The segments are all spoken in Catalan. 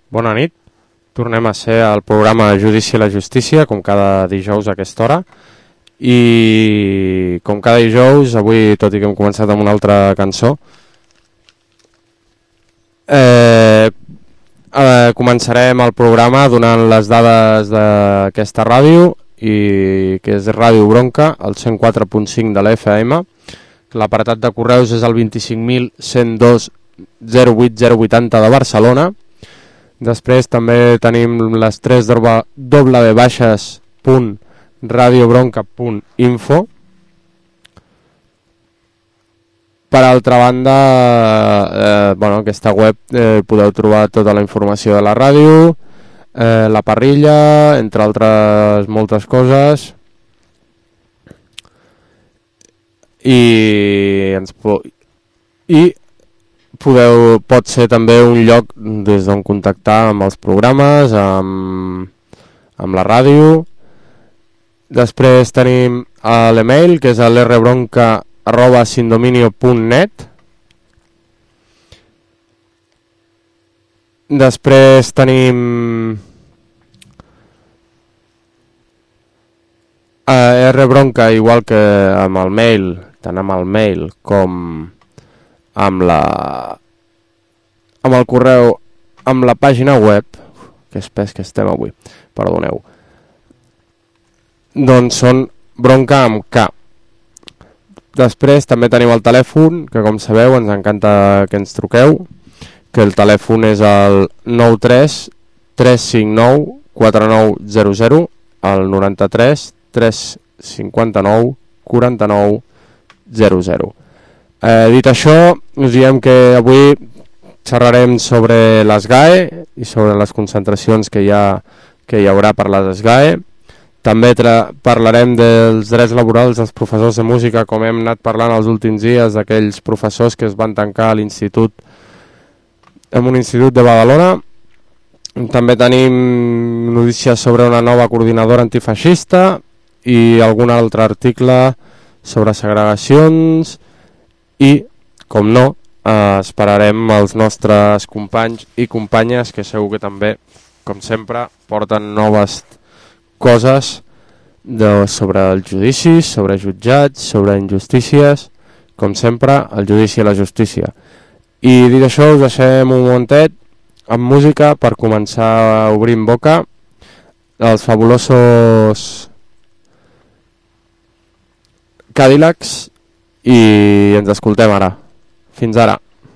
Bona nit. Tornem a ser al programa Judici i la Justícia, com cada dijous a aquesta hora. I com cada dijous, avui, tot i que hem començat amb una altra cançó, començarem el programa donant les dades d'aquesta ràdio, i que és Ràdio Bronca, el 104.5 de la FM. L'apartat de correus és el 25.102.08080 de Barcelona. Després també tenim les 3 www.radiobronca.info. Per altra banda, aquesta web podeu trobar tota la informació de la ràdio, la parrilla, entre altres moltes coses. Pot ser també un lloc des d'on contactar amb els programes, amb la ràdio. Després tenim l'email, que és l'rbronca@sindominio.net. Després tenim rbronca, igual que amb el mail, tant amb el mail com amb el correu, amb la pàgina web, que espès que estem avui, perdoneu, doncs són bronca amb K. Després també tenim el telèfon, que com sabeu ens encanta que ens truqueu, que el telèfon és el 93 359 4900, el 93 359 4900. Dit això, us diem que avui xerrarem sobre les GAE i sobre les concentracions que hi haurà per les SGAE. També parlarem dels drets laborals dels professors de música, com hem anat parlant els últims dies, d'aquells professors que es van tancar a l'institut, en un institut de Badalona. També tenim notícies sobre una nova coordinadora antifeixista i algun altre article sobre segregacions i, com no, esperarem els nostres companys i companyes, que segur que també, com sempre, porten noves coses sobre els judicis, sobre jutjats, sobre injustícies, com sempre, el judici i la justícia. I dit això, us deixem un momentet amb música per començar a obrir boca. Els fabulosos Cadillacs, i ens escoltem ara. Fins ara.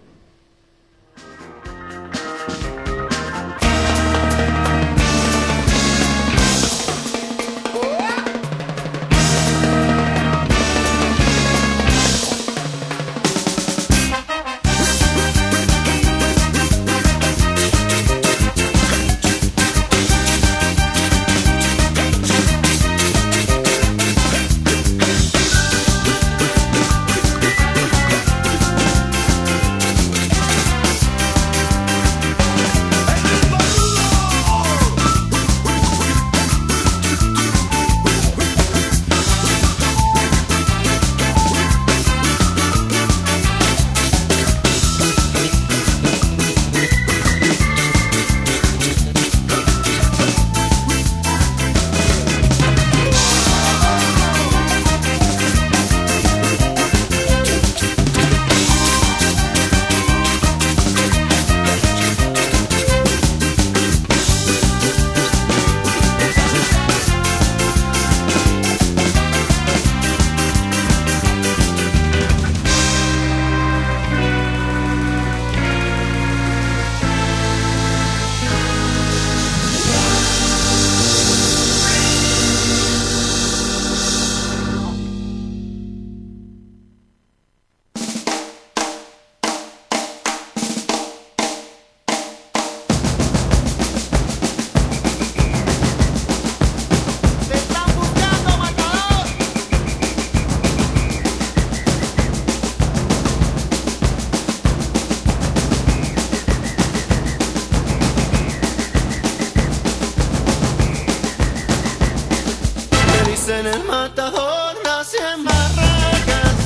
En el matador nací en Barracas.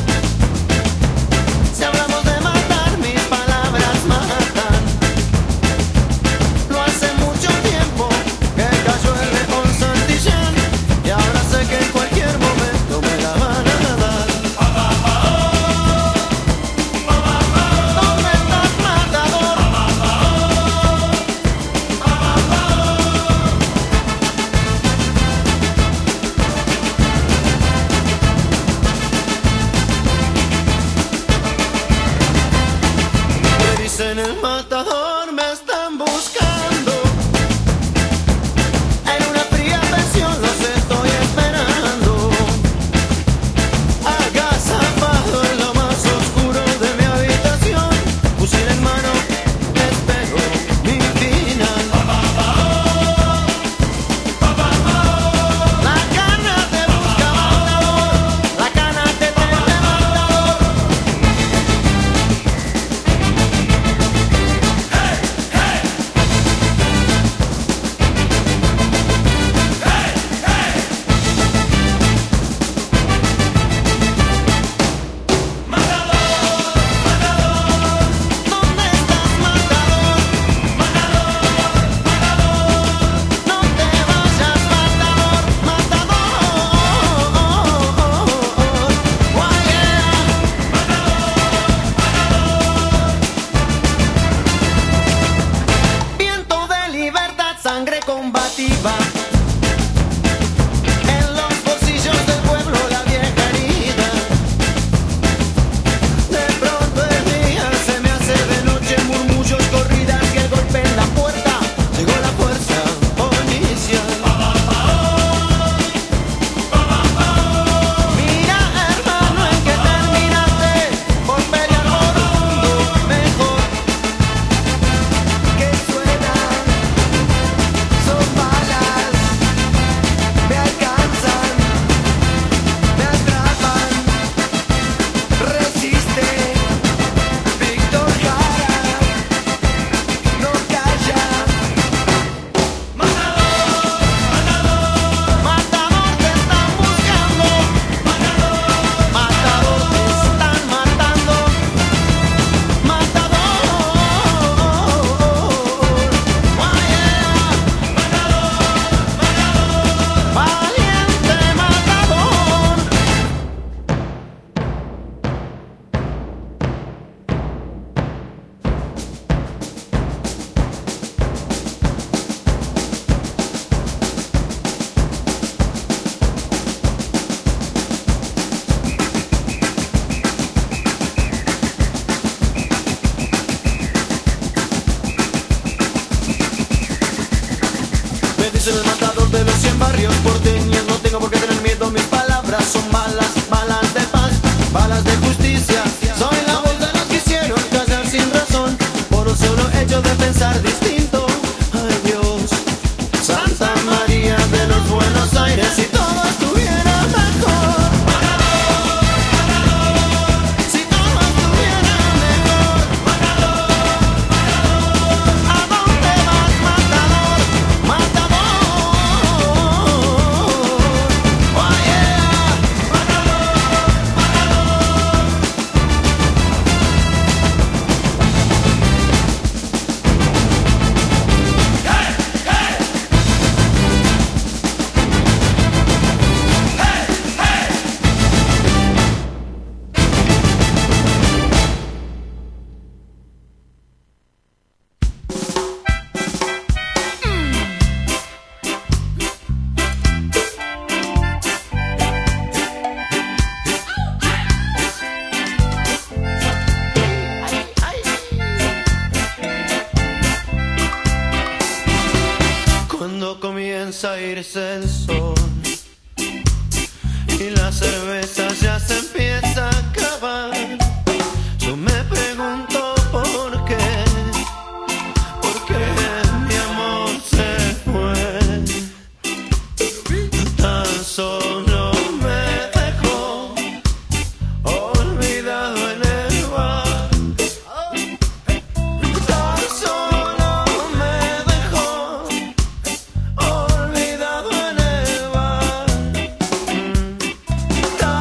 Si hablamos de matar, mis palabras matan. Lo hace en el matador me están buscando. En una fría pensión los estoy esperando. Agazapado en lo más oscuro de mi habitación, fusil en mano, espero mi final. La cana te busca matador, la cana te teme matador. ¿Dónde estás, matador? No te vayas, matador, matador. Viento de libertad, sangre combativa. En los bolsillos del pueblo la vieja herida. De pronto el día se me hace de noche, murmullos, corridas, que golpeen la puerta. Llegó la fuerza policial. Mira, hermano, en que terminaste por pelear por un mundo mejor. Que suenan, son balas, me alcanzan, me atrapan. Resiste, Víctor Jara, no calla. Matador, te están buscando. Matador, te están matando. Matador, valiente matador. Me dicen el matador de los 100 barrios porteños. No tengo por qué tener miedo, mis palabras son balas, balas de paz, balas de justicia. Soy la voz de los que hicieron callar sin razón, por un solo hecho de pensar distinto. Ay Dios, Santa María de los Buenos Aires, si todo estuviera mejor. Si todo estuviera mejor. ¿A dónde vas, matador? Matador. Oh yeah. Cuando comienza a irse el sol y la cerveza ya se empieza a acabar, yo me pregunto por qué mi amor se fue. Tan solo me dejó olvidado en el bar. Tan solo me dejó olvidado en el bar. Tan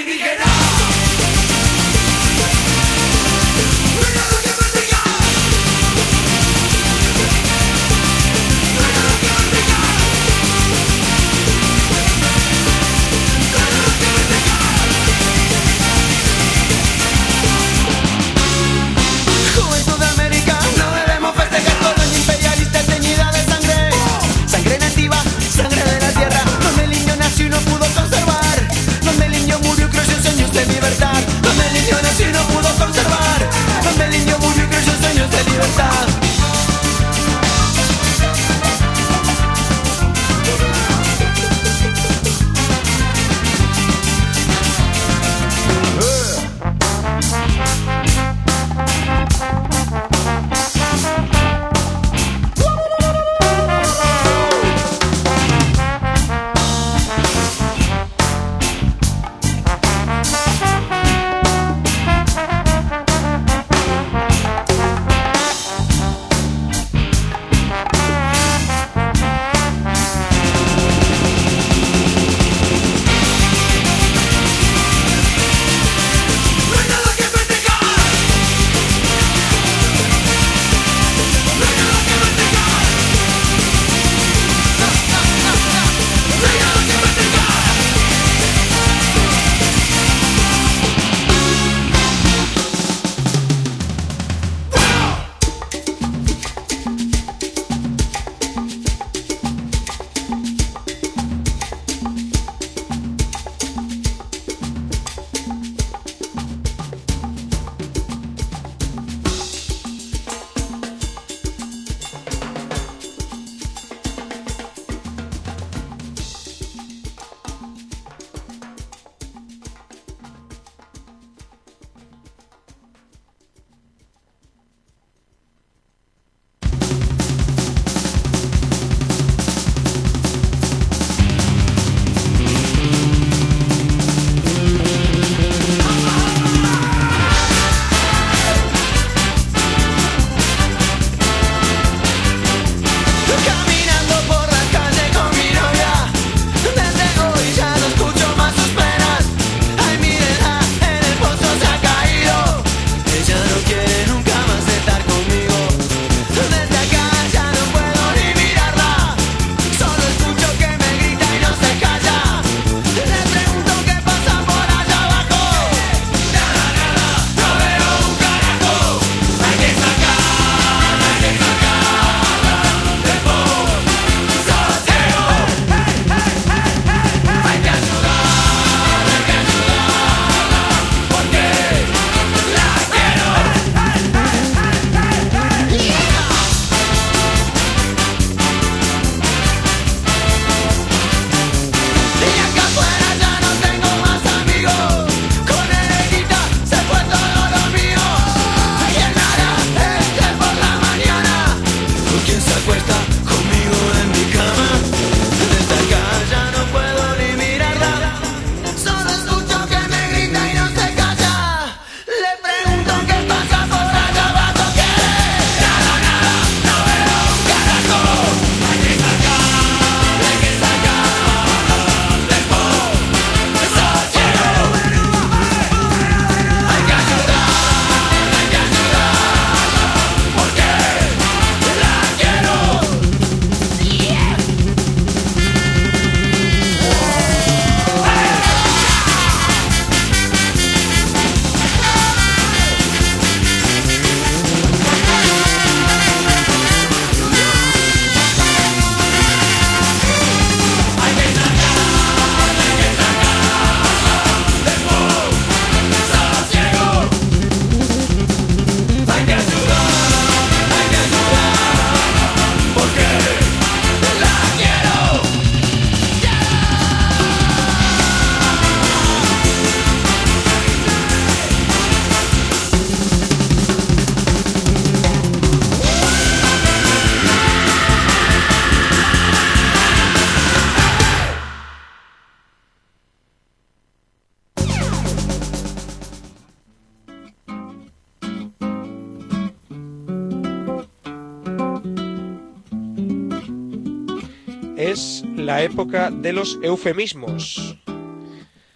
es la época de los eufemismos.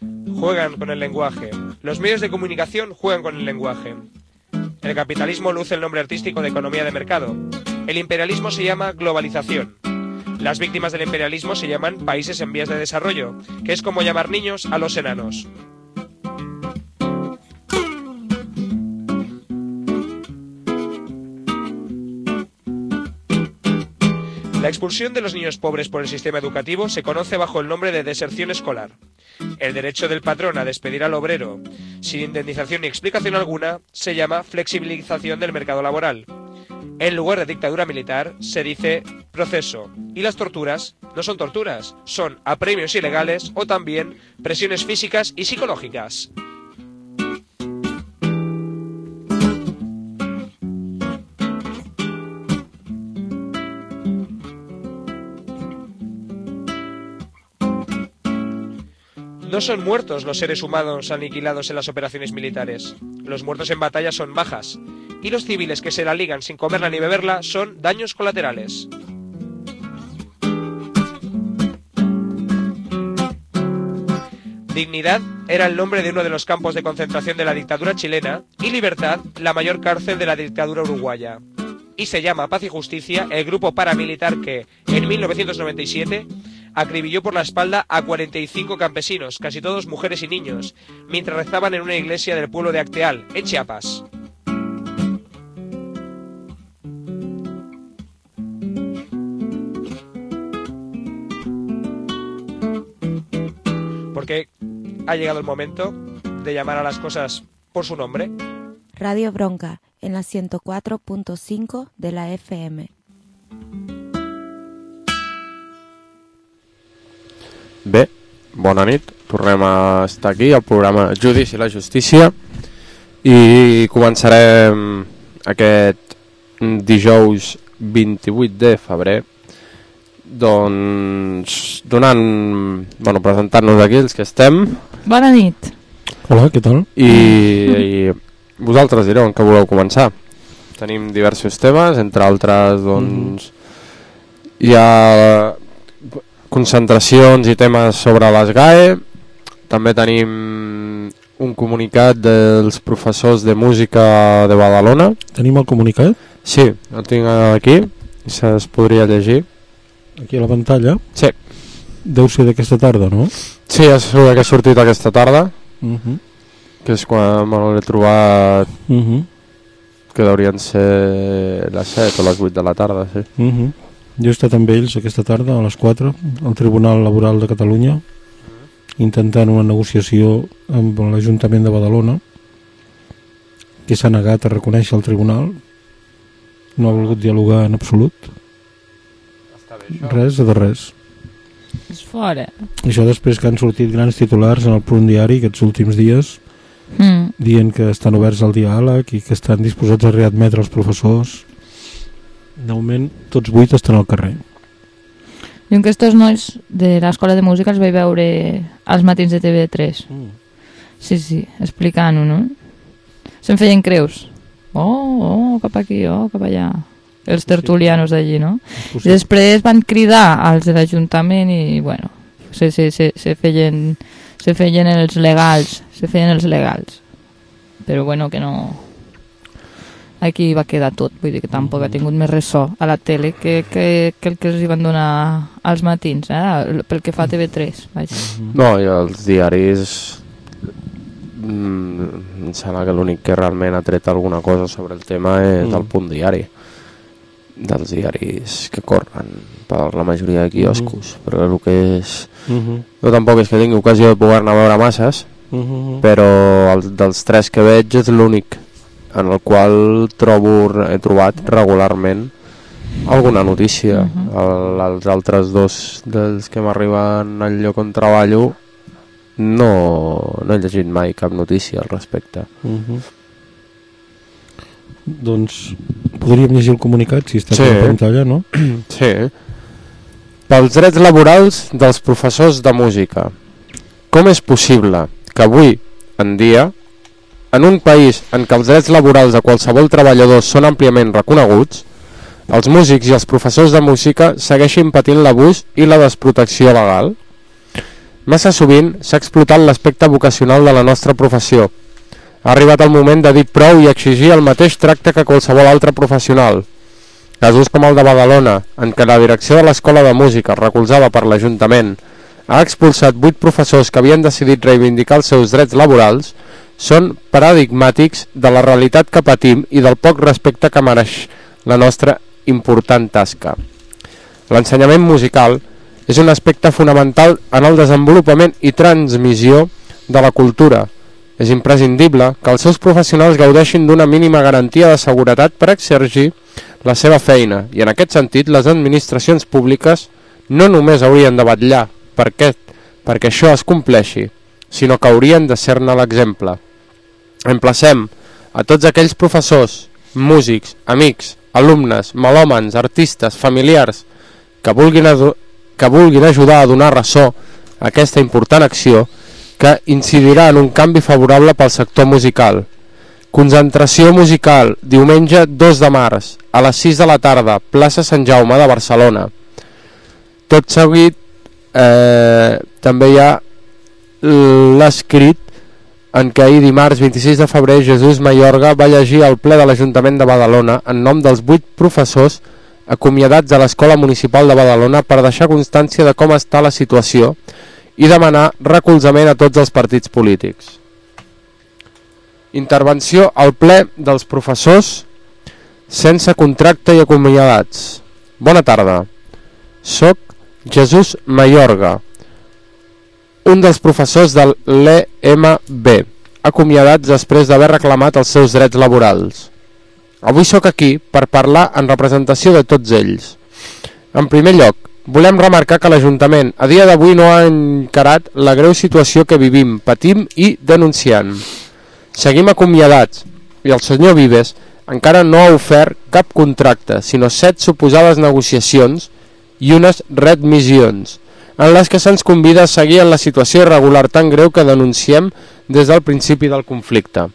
juegan con el lenguaje. Los medios de comunicación juegan con el lenguaje. El capitalismo luce el nombre artístico de economía de mercado. El imperialismo se llama globalización. Las víctimas del imperialismo se llaman países en vías de desarrollo, que es como llamar niños a los enanos. La expulsión de los niños pobres por el sistema educativo se conoce bajo el nombre de deserción escolar. El derecho del patrón a despedir al obrero sin indemnización ni explicación alguna se llama flexibilización del mercado laboral. En lugar de dictadura militar se dice proceso. Y las torturas no son torturas, son apremios ilegales o también presiones físicas y psicológicas. No son muertos los seres humanos aniquilados en las operaciones militares. Los muertos en batalla son bajas. Y los civiles que se la ligan sin comerla ni beberla son daños colaterales. Dignidad era el nombre de uno de los campos de concentración de la dictadura chilena y Libertad la mayor cárcel de la dictadura uruguaya. Y se llama Paz y Justicia el grupo paramilitar que, en 1997, acribilló por la espalda a 45 campesinos, casi todos mujeres y niños, mientras rezaban en una iglesia del pueblo de Acteal, en Chiapas. Porque ha llegado el momento de llamar a las cosas por su nombre. Radio Bronca, en la 104.5 de la FM. Bé, bona nit. Tornem a estar aquí al programa Judici i la Justícia i començarem aquest dijous 28 de febrer doncs presentant-nos aquí els que estem. Bona nit. Hola, què tal? I vosaltres direu en què voleu començar. Tenim diversos temes, entre altres doncs hi ha concentracions i temes sobre les GAE. També tenim un comunicat dels professors de música de Badalona. Tenim el comunicat? Sí, el tinc aquí i es podria llegir. Aquí a la pantalla? Sí. Deu ser d'aquesta tarda, no? Sí, és que ha sortit aquesta tarda, que és quan me l'he trobat, que deurien ser les 7 o les 8 de la tarda, sí. Jo he estat amb ells aquesta tarda a les 4 al Tribunal Laboral de Catalunya intentant una negociació amb l'Ajuntament de Badalona, que s'ha negat a reconèixer el tribunal, no ha volgut dialogar en absolut, res de res. És fora. Això després que han sortit grans titulars en el Punt Diari aquests últims dies dient que estan oberts al diàleg i que estan disposats a readmetre els professors. De moment tots 8 estan al carrer. Jo que estos nois de l'escola de música els vaig veure als matins de TV3. Sí, explicant-ho, no? Se'n feien creus. Cap aquí, cap allà. Els tertulianos d'allí, no? I després van cridar als de l'Ajuntament i, bueno, se feien els legals. Però, bueno, que no... Aquí va quedar tot, vull dir que tampoc ha tingut més ressò a la tele que el que els hi van donar als matins, pel que fa a TV3. No, i els diaris em sembla que l'únic que realment ha tret alguna cosa sobre el tema és el Punt Diari, dels diaris que corren per la majoria de quioscos, però el que és... Jo tampoc és que tingui ocasió de poder-ne veure masses, però dels 3 que veig és l'únic en el qual he trobat regularment alguna notícia. Els altres 2 dels que m'arriben al lloc on treballo no he llegit mai cap notícia al respecte. Doncs podríem llegir el comunicat si està a la pantalla, no? Sí. Pels drets laborals dels professors de música. Com és possible que avui en dia, en un país en què els drets laborals de qualsevol treballador són àmpliament reconeguts, els músics i els professors de música segueixin patint l'abús i la desprotecció legal? Massa sovint s'ha explotat l'aspecte vocacional de la nostra professió. Ha arribat el moment de dir prou i exigir el mateix tracte que qualsevol altre professional. Casos com el de Badalona, en què la direcció de l'Escola de Música, recolzada per l'Ajuntament, ha expulsat 8 professors que havien decidit reivindicar els seus drets laborals, són paradigmàtics de la realitat que patim i del poc respecte que mereix la nostra important tasca. L'ensenyament musical és un aspecte fonamental en el desenvolupament i transmissió de la cultura. És imprescindible que els seus professionals gaudeixin d'una mínima garantia de seguretat per exercir la seva feina, i en aquest sentit les administracions públiques no només haurien de vetllar perquè això es compleixi, sinó que haurien de ser-ne l'exemple. Emplacem a tots aquells professors, músics, amics, alumnes, melòmans, artistes, familiars que vulguin ajudar a donar ressò a aquesta important acció que incidirà en un canvi favorable pel sector musical. Concentració musical, diumenge 2 de març, a les 6 de la tarda, plaça Sant Jaume de Barcelona. Tot seguit també hi ha l'escrit en què ahir dimarts 26 de febrer Jesús Mayorga va llegir al ple de l'Ajuntament de Badalona en nom dels 8 professors acomiadats a l'Escola Municipal de Badalona per deixar constància de com està la situació i demanar recolzament a tots els partits polítics. Intervenció al ple dels professors sense contracte i acomiadats. Bona tarda. Soc Jesús Mayorga, un dels professors de l'EMB, acomiadats després d'haver reclamat els seus drets laborals. Avui sóc aquí per parlar en representació de tots ells. En primer lloc, volem remarcar que l'Ajuntament a dia d'avui no ha encarat la greu situació que vivim, patim i denunciant. Seguim acomiadats i el senyor Vives encara no ha ofert cap contracte, sinó 7 suposades negociacions i unes readmissions, en les que se'ns convida a seguir en la situació irregular tan greu que denunciem des del principi del conflicte.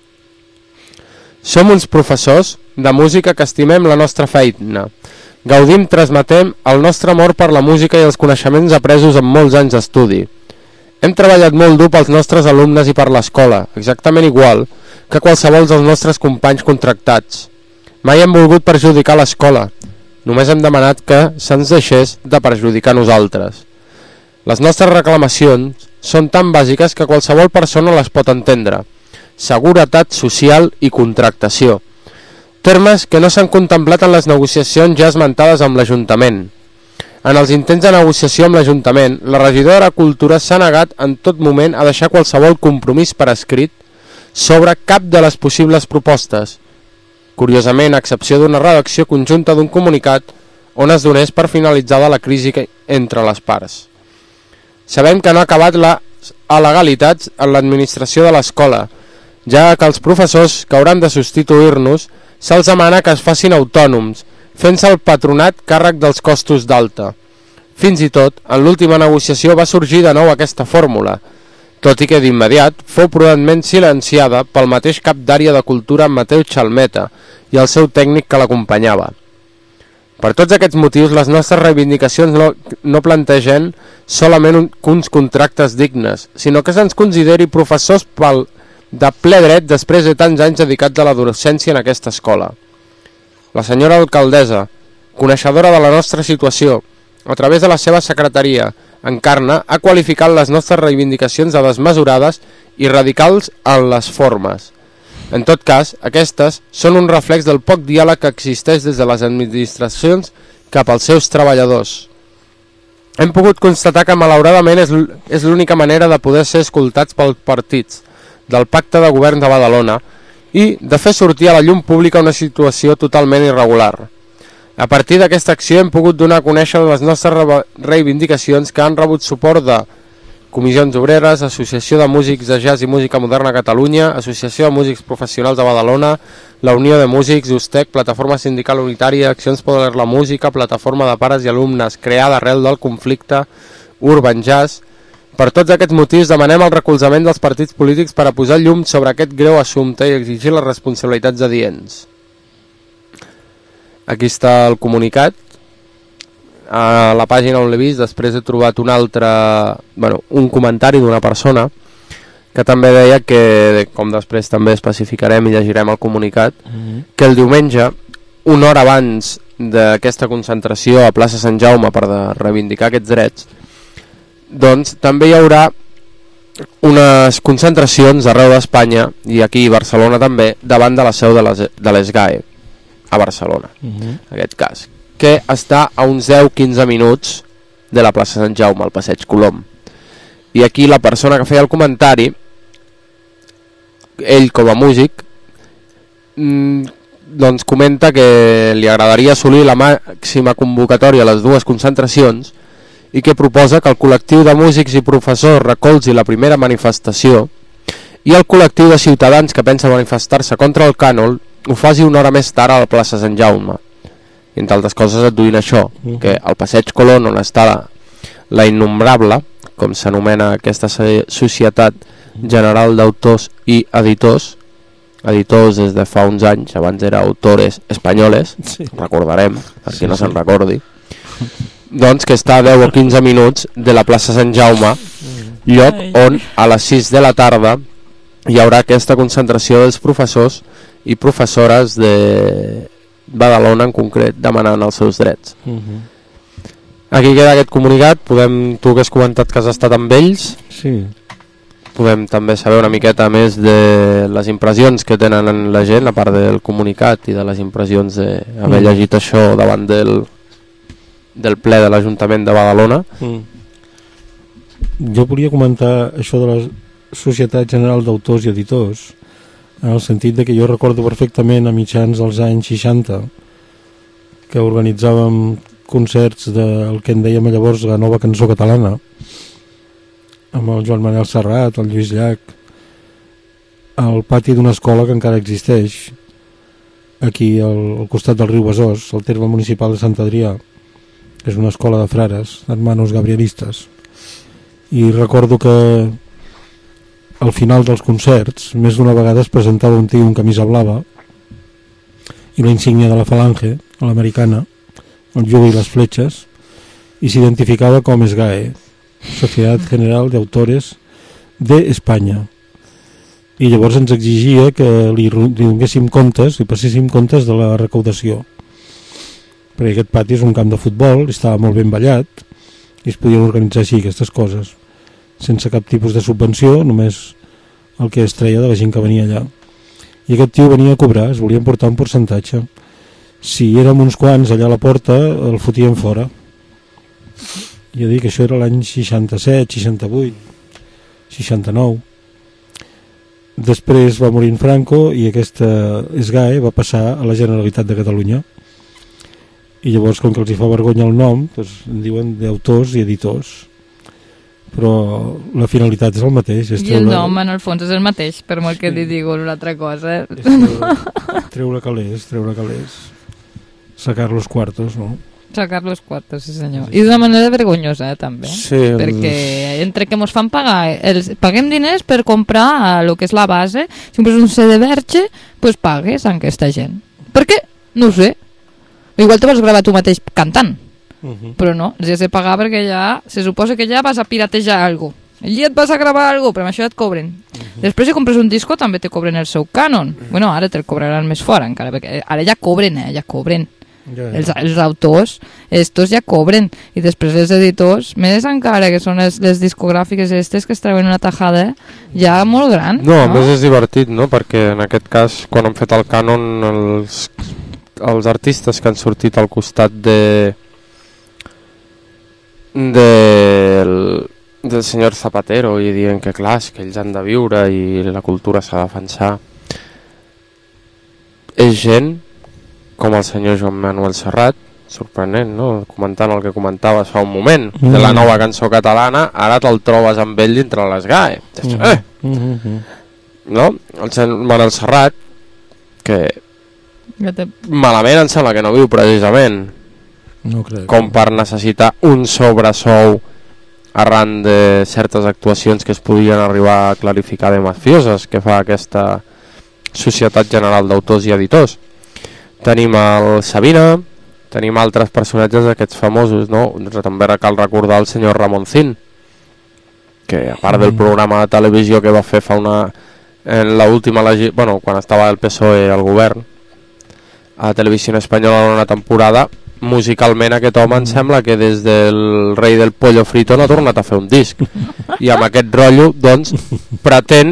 Som uns professors de música que estimem la nostra feina. Gaudim, transmetem el nostre amor per la música i els coneixements apresos en molts anys d'estudi. Hem treballat molt dur pels nostres alumnes i per l'escola, exactament igual que qualsevol dels nostres companys contractats. Mai hem volgut perjudicar l'escola, només hem demanat que se'ns deixés de perjudicar nosaltres. Les nostres reclamacions són tan bàsiques que qualsevol persona les pot entendre. Seguretat social i contractació. Termes que no s'han contemplat en les negociacions ja esmentades amb l'Ajuntament. En els intents de negociació amb l'Ajuntament, la regidora de Cultura s'ha negat en tot moment a deixar qualsevol compromís per escrit sobre cap de les possibles propostes. Curiosament, a excepció d'una redacció conjunta d'un comunicat on es donés per finalitzada la crisi entre les parts. Sabem que no ha acabat les alegalitats en l'administració de l'escola, ja que els professors que hauran de substituir-nos se'ls demana que es facin autònoms, fent-se el patronat càrrec dels costos d'alta. Fins i tot, en l'última negociació va sorgir de nou aquesta fórmula, tot i que d'immediat fou prudentment silenciada pel mateix cap d'àrea de cultura Mateu Chalmeta i el seu tècnic que l'acompanyava. Per tots aquests motius, les nostres reivindicacions no plantegen solament uns contractes dignes, sinó que se'ns consideri professors de ple dret després de tants anys dedicats a la docència en aquesta escola. La senyora alcaldessa, coneixedora de la nostra situació, a través de la seva secretaria, Encarna, ha qualificat les nostres reivindicacions de desmesurades i radicals en les formes. En tot cas, aquestes són un reflex del poc diàleg que existeix des de les administracions cap als seus treballadors. Hem pogut constatar que malauradament és l'única manera de poder ser escoltats pels partits del Pacte de Govern de Badalona i de fer sortir a la llum pública una situació totalment irregular. A partir d'aquesta acció hem pogut donar a conèixer les nostres reivindicacions que han rebut suport de Comissions Obreres, Associació de Músics de Jazz i Música Moderna a Catalunya, Associació de Músics Professionals de Badalona, la Unió de Músics, USTEC, Plataforma Sindical Unitària, Accions per la Música, Plataforma de Pares i Alumnes, creada arrel del conflicte, Urban Jazz. Per tots aquests motius demanem el recolzament dels partits polítics per a posar llum sobre aquest greu assumpte i exigir les responsabilitats adients. Aquí està el comunicat. a la pàgina on l'he vist, després he trobat un comentari d'una persona que també deia que, com després també especificarem i llegirem el comunicat, que el diumenge, una hora abans d'aquesta concentració a plaça Sant Jaume per reivindicar aquests drets, doncs també hi haurà unes concentracions arreu d'Espanya i aquí a Barcelona també, davant de la seu de l'ESGAE a Barcelona, en aquest cas, que està a uns 10-15 minuts de la plaça Sant Jaume, al passeig Colom. I aquí la persona que feia el comentari, ell com a músic, doncs comenta que li agradaria assolir la màxima convocatòria a les dues concentracions i que proposa que el col·lectiu de músics i professors recolzi la primera manifestació i el col·lectiu de ciutadans que pensa manifestar-se contra el cànon ho faci una hora més tard a la plaça Sant Jaume. I entre altres coses adduint això, que al passeig Colón, on està la Innombrable, com s'anomena aquesta Societat General d'Autors i Editors des de fa uns anys, abans era Autores Espanyoles, recordarem, per qui no se'n recordi, doncs que està a 10 o 15 minuts de la plaça Sant Jaume, lloc on a les 6 de la tarda hi haurà aquesta concentració dels professors i professores de Badalona en concret demanant els seus drets. Aquí queda aquest comunicat. Tu que has comentat que has estat amb ells, podem també saber una miqueta més de les impressions que tenen la gent, a part del comunicat i de les impressions d'haver llegit això davant del ple de l'Ajuntament de Badalona. Jo volia comentar això de la Societat General d'Autors i Editors, en el sentit de que jo recordo perfectament a mitjans dels anys 60 que organitzàvem concerts del que en dèiem llavors la nova cançó catalana, amb el Joan Manel Serrat, el Lluís Llach, al pati d'una escola que encara existeix aquí al costat del riu Besòs, al terme municipal de Sant Adrià, que és una escola de frares, hermanos gabrielistes. I recordo que al final dels concerts més d'una vegada es presentava un tio amb camisa blava i la insígnia de la falange, a l'americana, el yugo i les fletxes, i s'identificava com SGAE, Societat General de Autores de Espanya. I llavors ens exigia que li donéssim comptes, li passéssim comptes de la recaudació, perquè aquest pati és un camp de futbol, estava molt ben ballat i es podien organitzar així aquestes coses sense cap tipus de subvenció, només el que es treia de la gent que venia allà. I aquest tio venia a cobrar, es volien portar un percentatge. Si érem uns quants allà a la porta, el fotien fora. Jo dic que això era l'any 67, 68, 69. Després va morir en Franco i aquesta SGAE va passar a la Generalitat de Catalunya. I llavors, com que els hi fa vergonya el nom, doncs en diuen d'autors i editors. Però la finalitat és el mateix. I el nom, en el fons, és el mateix, per molt que li digo l'altra cosa. Treure calés. Sacar los cuartos, no? Sacar los cuartos, sí senyor. I d'una manera vergonyosa, també. Sí, perquè entre que mos fan pagar, paguem diners per comprar el que és la base, si un CD verge, pues pagues a aquesta gent. Per què? No ho sé. Igual te vols gravar tu mateix cantant. Però no, els has de pagar perquè ja se suposa que ja vas a piratejar alguna cosa. Allí et vas a gravar alguna cosa, però amb això et cobren. Després si compres un disco també te cobren el seu cànon. Bueno, ara te'l cobraran més fora encara, perquè ara ja cobren, ja cobren. Els autors, estos ja cobren. I després els editors, més encara, que són les discogràfiques estes que es treuen una tajada ja molt gran. No, a més és divertit, no? Perquè en aquest cas, quan han fet el cànon, els artistes que han sortit al costat del senyor Zapatero i dient que clar, que ells han de viure i la cultura s'ha de defensar, és gent com el senyor Joan Manuel Serrat, sorprenent, no? Comentant el que comentaves fa un moment de la nova cançó catalana, ara te'l trobes amb ell dintre les GAE. No? El senyor Manuel Serrat, que malament em sembla que no viu precisament, no crec, com per necessitar un sobresou arran de certes actuacions que es podien arribar a clarificar de mafioses que fa aquesta Societat General d'Autors i Editors. Tenim el Sabina, tenim altres personatges d'aquests famosos, no? També cal recordar el senyor Ramoncín, que a part del programa de televisió que va fer en l'última quan estava el PSOE al govern, a Televisió Espanyola en una temporada, musicalment aquest home em sembla que des del Rei del Pollo Frito no ha tornat a fer un disc, i amb aquest rotllo doncs pretén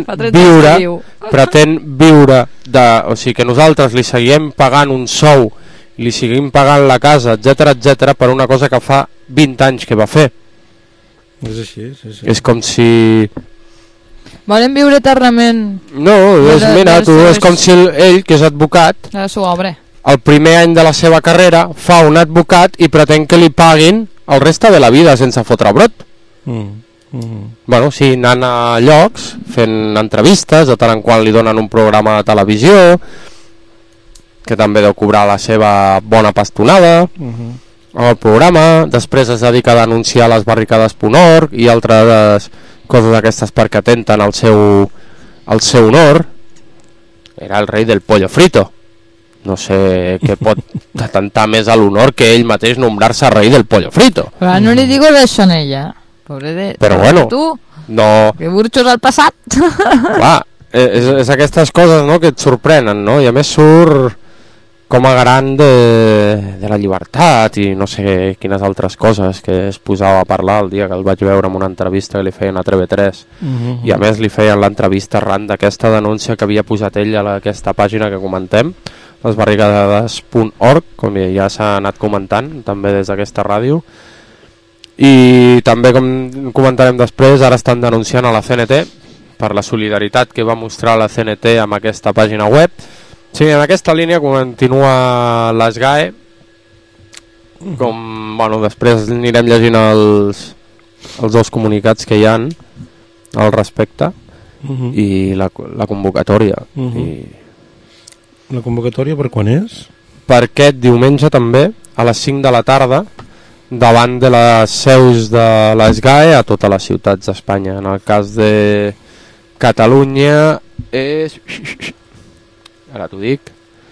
viure o sigui que nosaltres li seguim pagant un sou, li seguim pagant la casa, etc per una cosa que fa 20 anys que va fer. És així, sí. És com si... Volen viure eternament. No, és com si ell, que és advocat, la seva obra, el primer any de la seva carrera fa un advocat i pretén que li paguin el reste de la vida sense fotre brot. Bueno, sí, anant a llocs fent entrevistes, de tant en qual li donen un programa de televisió que també deu cobrar la seva bona pastonada al programa. Després es dedica a denunciar les barricades.org i altres coses d'aquestes perquè atenten al seu honor. Era el rei del pollo frito. No sé què pot atentar més a l'honor que ell mateix nombrar-se rei del pollo frito. Però no li digo eso en ella. Però bueno, tu, no... que burxos al passat. Clar, és aquestes coses, no, que et sorprenen, no? I a més surt com a garant de la llibertat i no sé quines altres coses que es posava a parlar el dia que el vaig veure en una entrevista que li feien a TV3 i a més li feien l'entrevista arran d'aquesta denúncia que havia posat ell a aquesta pàgina que comentem, lesbarricades.org, com ja s'ha anat comentant també des d'aquesta ràdio. I també, com comentarem després, ara estan denunciant a la CNT per la solidaritat que va mostrar la CNT amb aquesta pàgina web. Sí, en aquesta línia continua l'ESGAE, bueno, després anirem llegint els dos comunicats que hi han al respecte i la convocatòria. La convocatòria per quan és? Per aquest diumenge també, a les 5 de la tarda, davant de les seus de l'ESGAE a totes les ciutats d'Espanya. En el cas de Catalunya és... ara t'ho dic,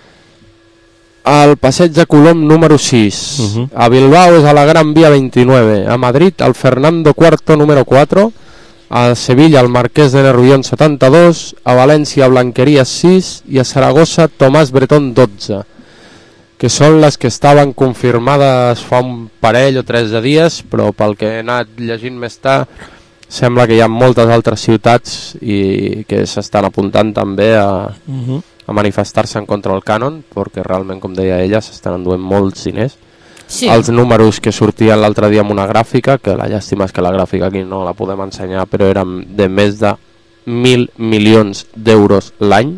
al Passeig de Colom número 6, a Bilbao és a la Gran Vía 29, a Madrid al Fernando IV número 4, a Sevilla al Marqués de Nervión 72, a València Blanqueries 6 i a Saragossa Tomàs Bretón 12, que són les que estaven confirmades fa un parell o 3 de dies, però pel que he anat llegint més tard sembla que hi ha moltes altres ciutats i que s'estan apuntant també a manifestar-se en contra del cànon, perquè realment, com deia ella, s'estan enduent molts diners. Sí. Els números que sortien l'altre dia amb una gràfica, que la llàstima és que la gràfica aquí no la podem ensenyar, però eren de més de 1.000 milions d'euros l'any,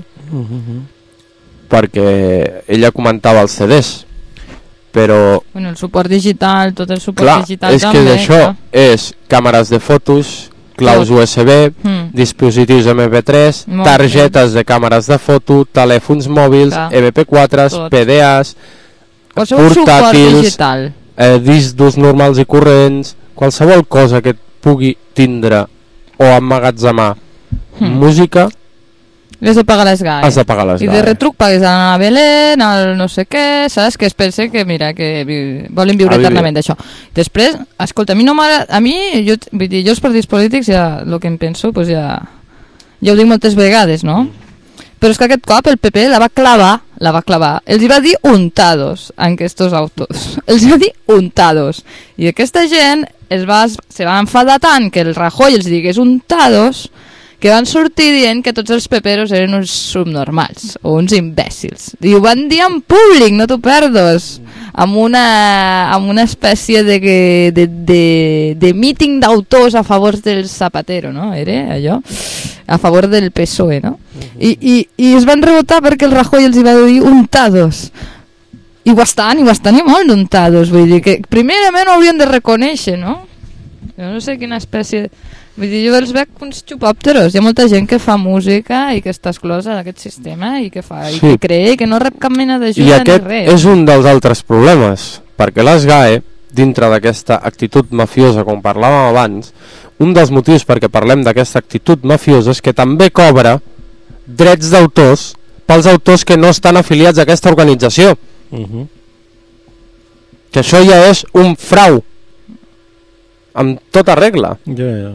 perquè ella comentava els CDs, però... Bueno, el suport digital, tot el suport digital és també. És que d'això és càmeres de fotos, claus USB, dispositius MP3, targetes de càmeres de foto, telèfons mòbils, MP4s, PDAs, portàtils, discs durs normals i corrents, qualsevol cosa que et pugui tindre o emmagatzemar música, has de pagar l'ESGAE. Has de pagar l'ESGAE. I de retruc pagues a Belén, al no sé què, saps? Que es pensa que, mira, que volen viure eternament d'això. Després, escolta, a mi no m'agrada... A mi, vull dir, jo els partits polítics ja, el que em penso, pues ja ho dic moltes vegades, no? Però és que aquest cop el PP la va clavar. Els hi va dir untados a aquests autors. Els hi va dir untados. I aquesta gent se va enfadar tant que el Rajoy els digués untados, que van sortir dient que tots els peperos eren uns subnormals o uns imbècils. I ho van dir en públic, no t'ho perdos, amb una espècie de míting d'autors a favor del Zapatero, no? Era allò? A favor del PSOE, no? I es van rebotar perquè el Rajoy els hi va dir untados. I ho estan i molt untados. Vull dir que primerament ho haurien de reconèixer, no? Jo no sé quina espècie... Vull dir, jo els veig uns xupòpteros. Hi ha molta gent que fa música i que està exclosa d'aquest sistema i que cree i que no rep cap mena d'ajuda ni res. I aquest és un dels altres problemes, perquè l'ESGAE, dintre d'aquesta actitud mafiosa, com parlàvem abans, un dels motius perquè parlem d'aquesta actitud mafiosa és que també cobra drets d'autors pels autors que no estan afiliats a aquesta organització. que això ja és un frau amb tota regla. Ja.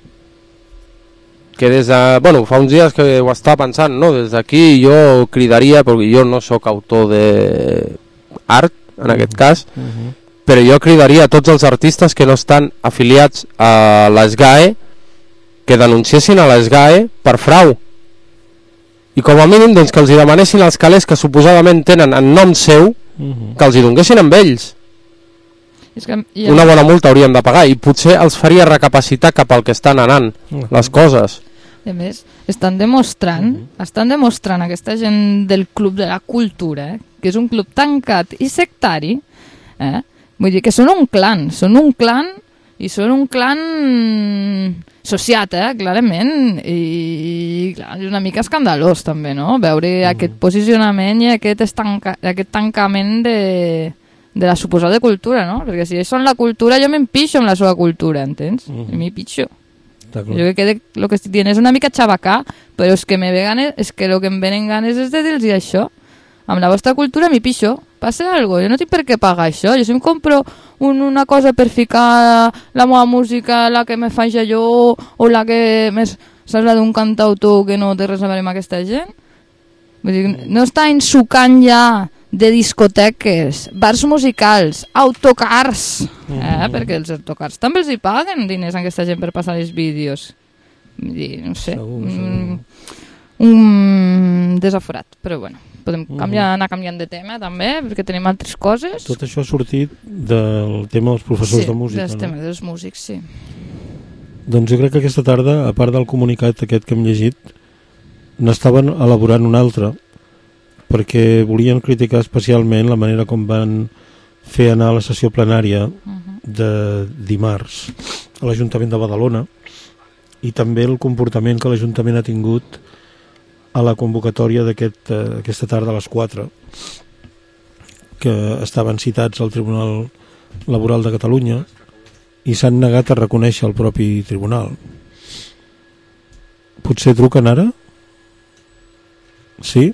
Que des de... Bueno, fa uns dies que ho estava pensant, no? Des d'aquí jo cridaria, perquè jo no sóc autor d'art, en aquest cas, però jo cridaria a tots els artistes que no estan afiliats a l'ESGAE que denunciessin a l'ESGAE per frau. I com a mínim doncs, que els hi demanessin als calés que suposadament tenen en nom seu, que els hi donguessin amb ells. És que Una bona multa hauríem de pagar i potser els faria recapacitar cap al que estan anant les coses. A més, estan demostrant aquesta gent del Club de la Cultura, que és un club tancat i sectari, vull dir que són un clan i són un clan sociat, clarament, i clar, és una mica escandalós també, no? Veure aquest posicionament i aquest tancament de la suposada cultura, no? Perquè si ells són la cultura, jo m'empixo amb la seva cultura, entens? I m'hi pitxo. Jo crec que el que estic dient és una mica xabacà, però és que el que em venen ganes és de dir-los això. Amb la vostra cultura m'hi pixo, passa alguna cosa, jo no tinc per què pagar això. Jo si em compro una cosa per ficar la meva música, la que me faig jo, o la que saps la d'un cantautor que no té res a veure amb aquesta gent. Vull dir, no està ensucant ja de discoteques, bars musicals, autocars, perquè els autocars també els hi paguen diners a aquesta gent per passar els vídeos. Vull dir, no sé, un desaforat, però bueno, podem anar canviant de tema també, perquè tenim altres coses. Tot això ha sortit del tema dels professors de música, del tema dels músics, sí. Doncs jo crec que aquesta tarda, a part del comunicat aquest que hem llegit, n'estaven elaborant un altre, perquè volien criticar especialment la manera com van fer anar la sessió plenària de dimarts a l'Ajuntament de Badalona i també el comportament que l'Ajuntament ha tingut a la convocatòria d'aquesta tarda a les 4, que estaven citats al Tribunal Laboral de Catalunya i s'han negat a reconèixer el propi tribunal. Potser truquen ara? Sí?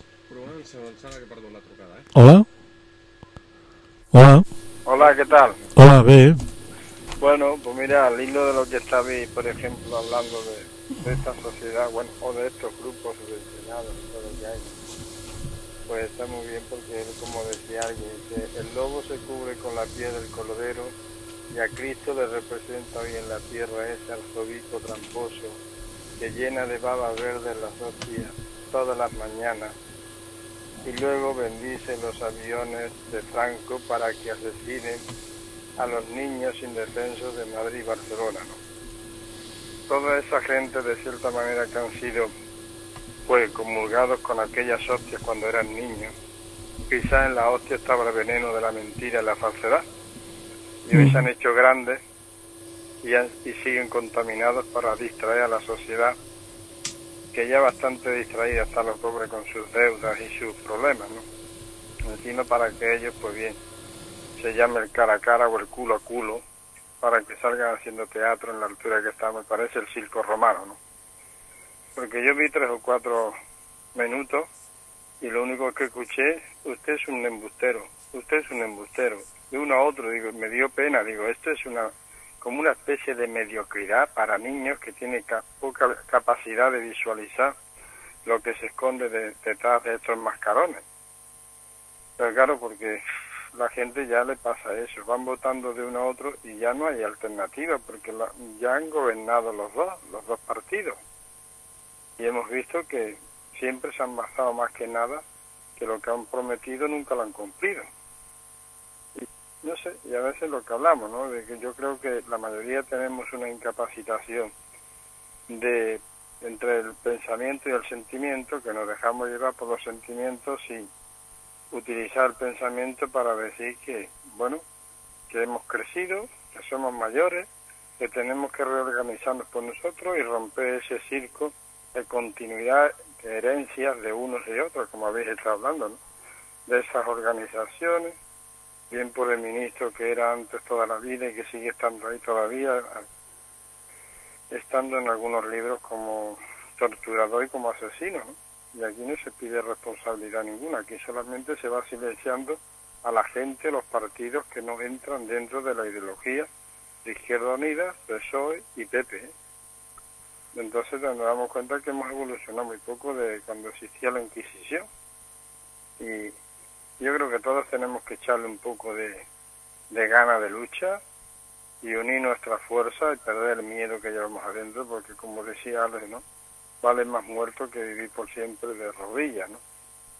Hola. Hola. Hola, ¿qué tal? Hola, ve. Bueno, pues mira, al hilo de lo que estabais, por ejemplo, hablando de esta sociedad, bueno, o de estos grupos subvencionados y todo lo que hay, pues está muy bien porque, como decía alguien, que el lobo se cubre con la piel del cordero y a Cristo le representa hoy en la tierra ese arzobispo tramposo que llena de baba verde las hostias todas las mañanas y luego bendice los aviones de Franco para que asesinen a los niños indefensos de Madrid y Barcelona, ¿no? Toda esa gente, de cierta manera, que han sido pues comulgados con aquellas hostias cuando eran niños, quizás en la hostia estaba el veneno de la mentira y la falsedad, y hoy se han hecho grandes y siguen contaminados para distraer a la sociedad, que ya bastante distraída está los pobres con sus deudas y sus problemas, ¿no? Encima para que ellos, pues bien, se llame el cara a cara o el culo a culo, para que salgan haciendo teatro en la altura que está, me parece el circo romano, ¿no? Porque yo vi 3 o 4 minutos y lo único que escuché, usted es un embustero, de uno a otro, digo, me dio pena, digo, esto es como una especie de mediocridad para niños que tienen poca capacidad de visualizar lo que se esconde detrás de estos mascarones. Pero claro, porque la gente ya le pasa eso, van votando de uno a otro y ya no hay alternativa, porque ya han gobernado los dos partidos. Y hemos visto que siempre se han basado más que nada que lo que han prometido nunca lo han cumplido. No sé, y a veces lo que hablamos, ¿no? De que yo creo que la mayoría tenemos una incapacitación entre el pensamiento y el sentimiento, que nos dejamos llevar por los sentimientos sin utilizar el pensamiento para decir que, bueno, que hemos crecido, que somos mayores, que tenemos que reorganizarnos por nosotros y romper ese circo de continuidad de herencias de unos y otros, como habéis estado hablando, ¿no? De esas organizaciones, bien por el ministro que era antes toda la vida y que sigue estando ahí todavía, estando en algunos libros como torturador y como asesino, ¿no? Y aquí no se pide responsabilidad ninguna, aquí solamente se va silenciando a la gente los partidos que no entran dentro de la ideología de Izquierda Unida, PSOE y PP. Entonces nos damos cuenta que hemos evolucionado muy poco de cuando existía la Inquisición. Y yo creo que todos tenemos que echarle un poco de gana de lucha y unir nuestra fuerza y perder el miedo que llevamos adentro, porque como decía Alex, ¿no? Vale más muerto que vivir por siempre de rodillas, ¿no?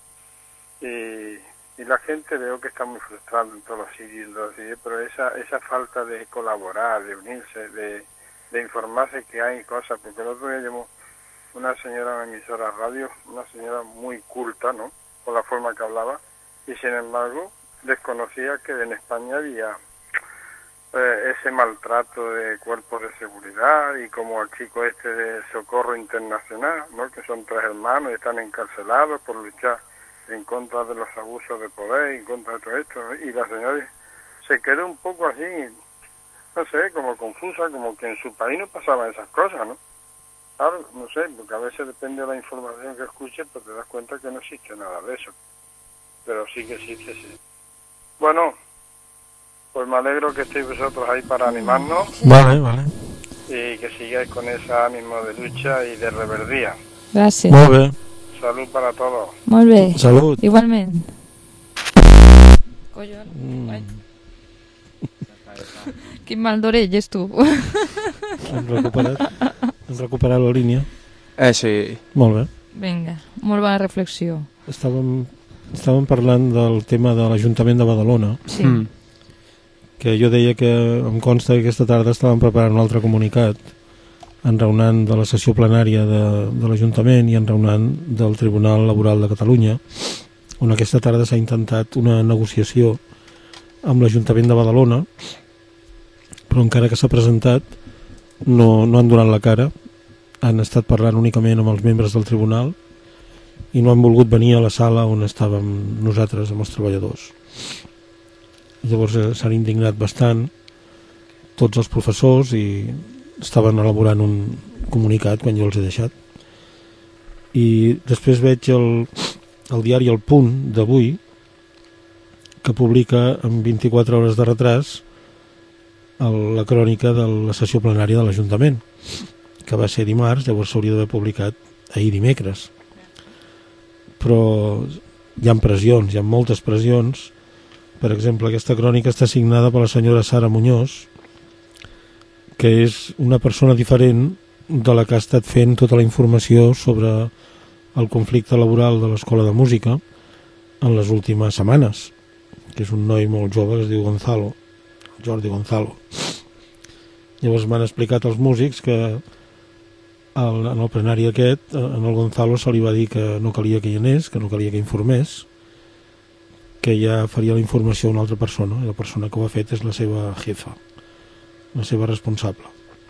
Y la gente veo que está muy frustrada en todos los sitios, pero esa falta de colaborar, de unirse, de informarse que hay cosas, porque el otro día llamó una señora en emisora radio, una señora muy culta, ¿no? Por la forma que hablaba, y sin embargo desconocía que en España había ese maltrato de cuerpos de seguridad, y como el chico este de Socorro Internacional, ¿no? Que son 3 hermanos y están encarcelados por luchar en contra de los abusos de poder, en contra de todo esto, ¿no? Y la señora se quedó un poco así, no sé, como confusa, como que en su país no pasaban esas cosas, ¿no? Claro, no sé, porque a veces depende de la información que escuches, pues te das cuenta que no existe nada de eso. Pero sí que existe, sí. Bueno, pues me alegro que estéis vosotros ahí para animarnos. Vale, vale. Y que sigáis con ese ánimo de lucha y de reverdía. Gràcies. Molt bé. Salud para todos. Molt bé. Salut. Igualment. Collons. Quin mal d'orelles, tu. Hem recuperat la línia. Sí. Molt bé. Vinga, molt bona reflexió. Estàvem parlant del tema de l'Ajuntament de Badalona, Sí. que jo deia que em consta que aquesta tarda estàvem preparant un altre comunicat enraonant de la sessió plenària de l'Ajuntament i enraonant del Tribunal Laboral de Catalunya, on aquesta tarda s'ha intentat una negociació amb l'Ajuntament de Badalona, però encara que s'ha presentat no han donat la cara, han estat parlant únicament amb els membres del tribunal i no han volgut venir a la sala on estàvem nosaltres amb els treballadors. Llavors s'han indignat bastant tots els professors i estaven elaborant un comunicat quan jo els he deixat. I després veig el diari El Punt d'avui, que publica en 24 hores de retras la crònica de la sessió plenària de l'Ajuntament, que va ser dimarts, llavors s'hauria d'haver publicat ahir dimecres. Però hi ha pressions, hi ha moltes pressions. Per exemple, aquesta crònica està signada per la senyora Sara Muñoz, que és una persona diferent de la que ha estat fent tota la informació sobre el conflicte laboral de l'Escola de Música en les últimes setmanes, que és un noi molt jove que es diu Gonzalo, Jordi Gonzalo. Llavors m'han explicat els músics que en el plenari aquest, en el Gonzalo se li va dir que no calia que hi anés, que no calia que informés, que ja faria la informació a una altra persona, i la persona que ho ha fet és la seva jefa, la seva responsable.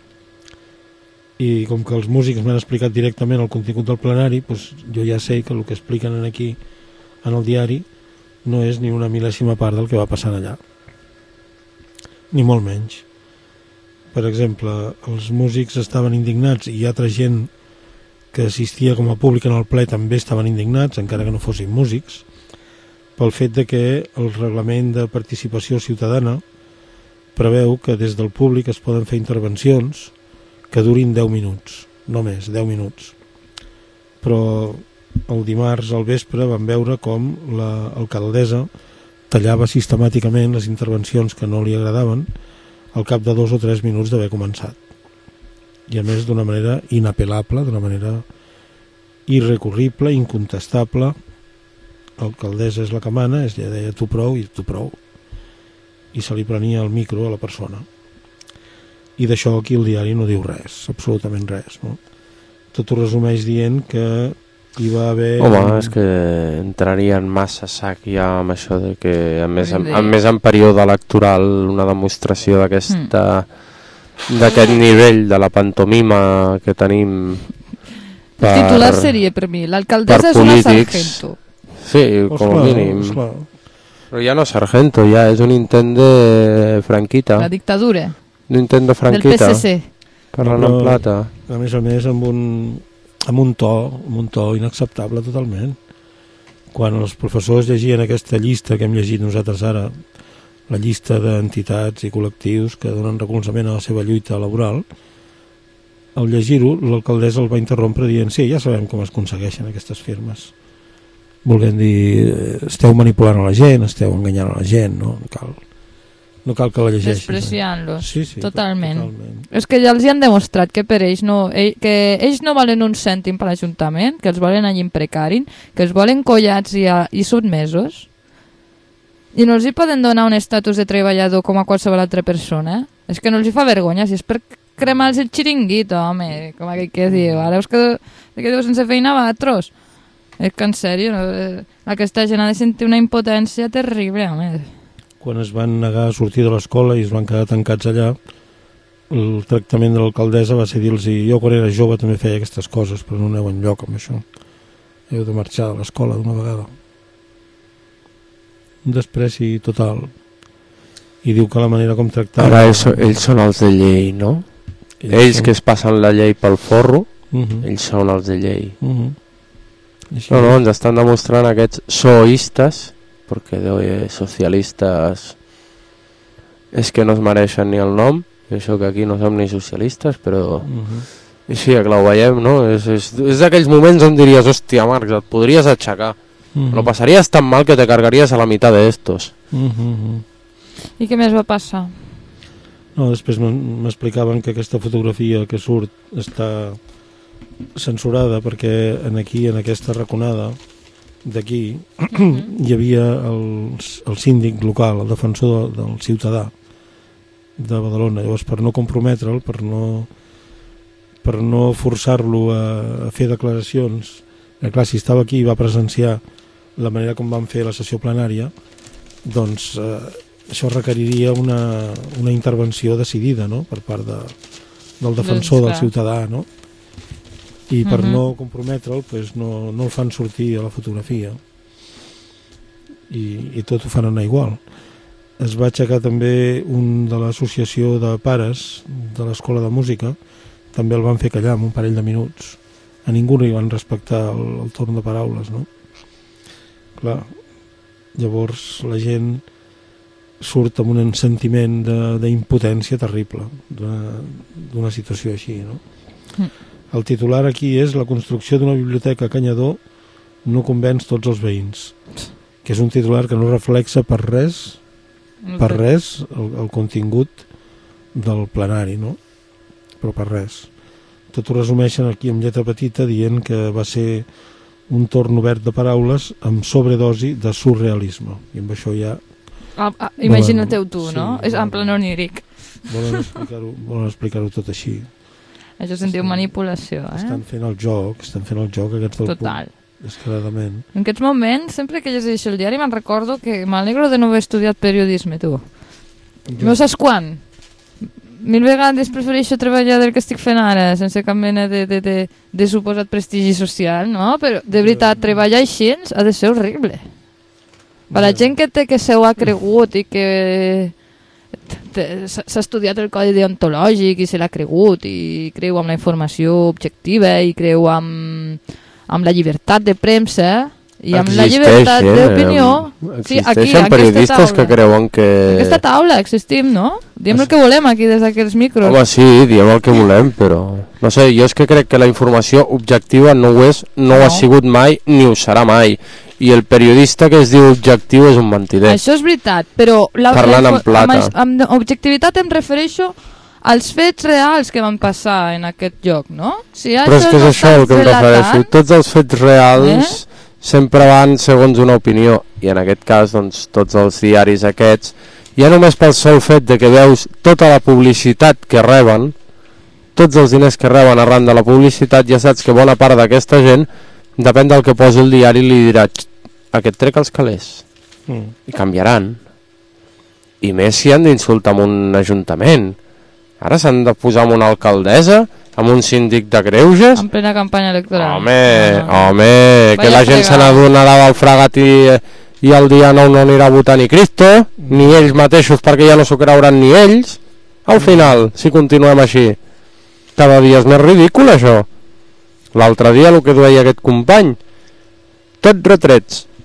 I com que els músics m'han explicat directament el contingut del plenari, doncs jo ja sé que el que expliquen aquí en el diari no és ni una mil·lèsima part del que va passar allà, ni molt menys. Per exemple, els músics estaven indignats i altra gent que assistia com a públic en el ple també estaven indignats, encara que no fossin músics, pel fet de que el reglament de participació ciutadana preveu que des del públic es poden fer intervencions que durin 10 minuts, no més, 10 minuts. Però el dimarts al vespre vam veure com l'alcaldessa tallava sistemàticament les intervencions que no li agradaven al cap de 2 o 3 minuts d'haver començat. I a més d'una manera inapel·lable, d'una manera irrecurrible, incontestable. L'alcaldessa és la que mana, ella deia tu prou i tu prou. I se li prenia el micro a la persona. I d'això aquí el diari no diu res, absolutament res, no? Tot ho resumeix dient que hi va haver... Home, és que entrarien massa sac ja amb això de que, a més en període electoral, una demostració d'aquest nivell de la pantomima que tenim per... El titular seria per mi, l'alcaldessa és una sargento. Sí, com a mínim. Però ja no sargento, ja és un intent de franquita. La dictadura. Un intent de franquita. Del PSC. Parlant en plata. A més amb un to inacceptable totalment. quan els professors llegien aquesta llista que hem llegit nosaltres ara, la llista d'entitats i col·lectius que donen recolzament a la seva lluita laboral, al llegir-ho l'alcaldessa el va interrompre dient sí, ja sabem com es aconsegueixen aquestes firmes, volent dir esteu manipulant a la gent, esteu enganyant a la gent, no cal que la llegeixis. Despreciant-los, sí, totalment. És que ja els hi han demostrat que per ells que ells no valen un cèntim per l'Ajuntament, que els volen allà en precari, que els volen collats i sotmesos, i no els hi poden donar un estatus de treballador com a qualsevol altra persona. És que no els hi fa vergonya, si és per cremar-los el xiringuito, home, com aquell que diu, ara us quedeu sense feina vosaltres. És que en sèrio, aquesta gent ha de sentir una impotència terrible, home. Quan es van negar a sortir de l'escola i es van quedar tancats allà, el tractament de l'alcaldessa va ser dir-los jo quan era jove també feia aquestes coses, però no aneu enlloc amb això, heu de marxar de l'escola d'una vegada. Un despreci total. I diu que la manera com tractar... Ara ells són els de llei, no? Ells que es passen la llei pel forro, ells són els de llei. No, ens estan demostrant aquests soistes, perquè socialistes és que no es mereixen ni el nom, i això que aquí no som ni socialistes, però així que ho veiem, no? És d'aquells moments on diries, hòstia Marc, et podries aixecar, però passaries tan mal que te cargaries a la meitat d'estos. I què més va passar? No, després m'explicaven que aquesta fotografia que surt està censurada perquè aquí, en aquesta raconada d'aquí, hi havia el síndic local, el defensor del ciutadà de Badalona. Llavors, per no comprometre'l, per no forçar-lo a fer declaracions, clar, si estava aquí i va presenciar la manera com van fer la sessió plenària, doncs això requeriria una intervenció decidida, no?, per part del defensor del ciutadà, no? I per no comprometre'l pues no el fan sortir a la fotografia i tot ho fan anar igual. Es va aixecar també un de l'associació de pares de l'escola de música, també el van fer callar en un parell de minuts, a ningú li van respectar el torn de paraules, no? Clar, llavors la gent surt amb un sentiment d'impotència terrible d'una situació així, no? El titular aquí és la construcció d'una biblioteca a Canyadó no convenç tots els veïns, que és un titular que no reflexa per res el contingut del plenari, no? Però per res. Tot ho resumeixen aquí amb lletra petita dient que va ser un torn obert de paraules amb sobredosi de surrealisme, i amb això ja imagina-te-ho tu, no? És en plan oníric. Volen explicar-ho tot així. Això se'n diu manipulació, Estan fent el joc aquests del total. Descaradament. En aquests moments, sempre que llegeixo el diari me'n recordo que m'alegro de no haver estudiat periodisme, tu. No saps quan? 1000 vegades prefereixo treballar del que estic fent ara, sense cap mena de suposat prestigi social, no? Però, de veritat, treballar així ha de ser horrible. Per la gent que se ho ha cregut i que s'ha estudiat el codi deontològic i se l'ha cregut i creu en la informació objectiva i creu en la llibertat de premsa i amb la llibertat d'opinió. Existeixen periodistes que creuen que... En aquesta taula existim, no? Diem el que volem aquí des d'aquests micros. Home, sí, diem el que volem, però... No sé, jo és que crec que la informació objectiva no ho és, no ho ha sigut mai ni ho serà mai. I el periodista que es diu objectiu és un mentider. Això és veritat, però parlant en plata. Amb objectivitat em refereixo als fets reals que van passar en aquest lloc, no? Però és que és això el que em refereixo. Tots els fets reals sempre van segons una opinió, i en aquest cas doncs, tots els diaris aquests, ja només pel sol fet de que veus tota la publicitat que reben, tots els diners que reben arran de la publicitat, ja saps que bona part d'aquesta gent, depèn del que posi el diari, li dirà aquest trec els calés i canviaran, i més si han d'insultar amb un ajuntament. Ara s'han de posar amb una alcaldessa, amb un síndic de greuges, en plena campanya electoral. Home, que la gent se n'adonarà del fregat i el dia 9 no anirà a votar ni Cristo, ni ells mateixos, perquè ja no s'ho creuran ni ells. Al final, si continuem així, cada dia és més ridícul això. L'altre dia el que duia aquest company, tots retrets,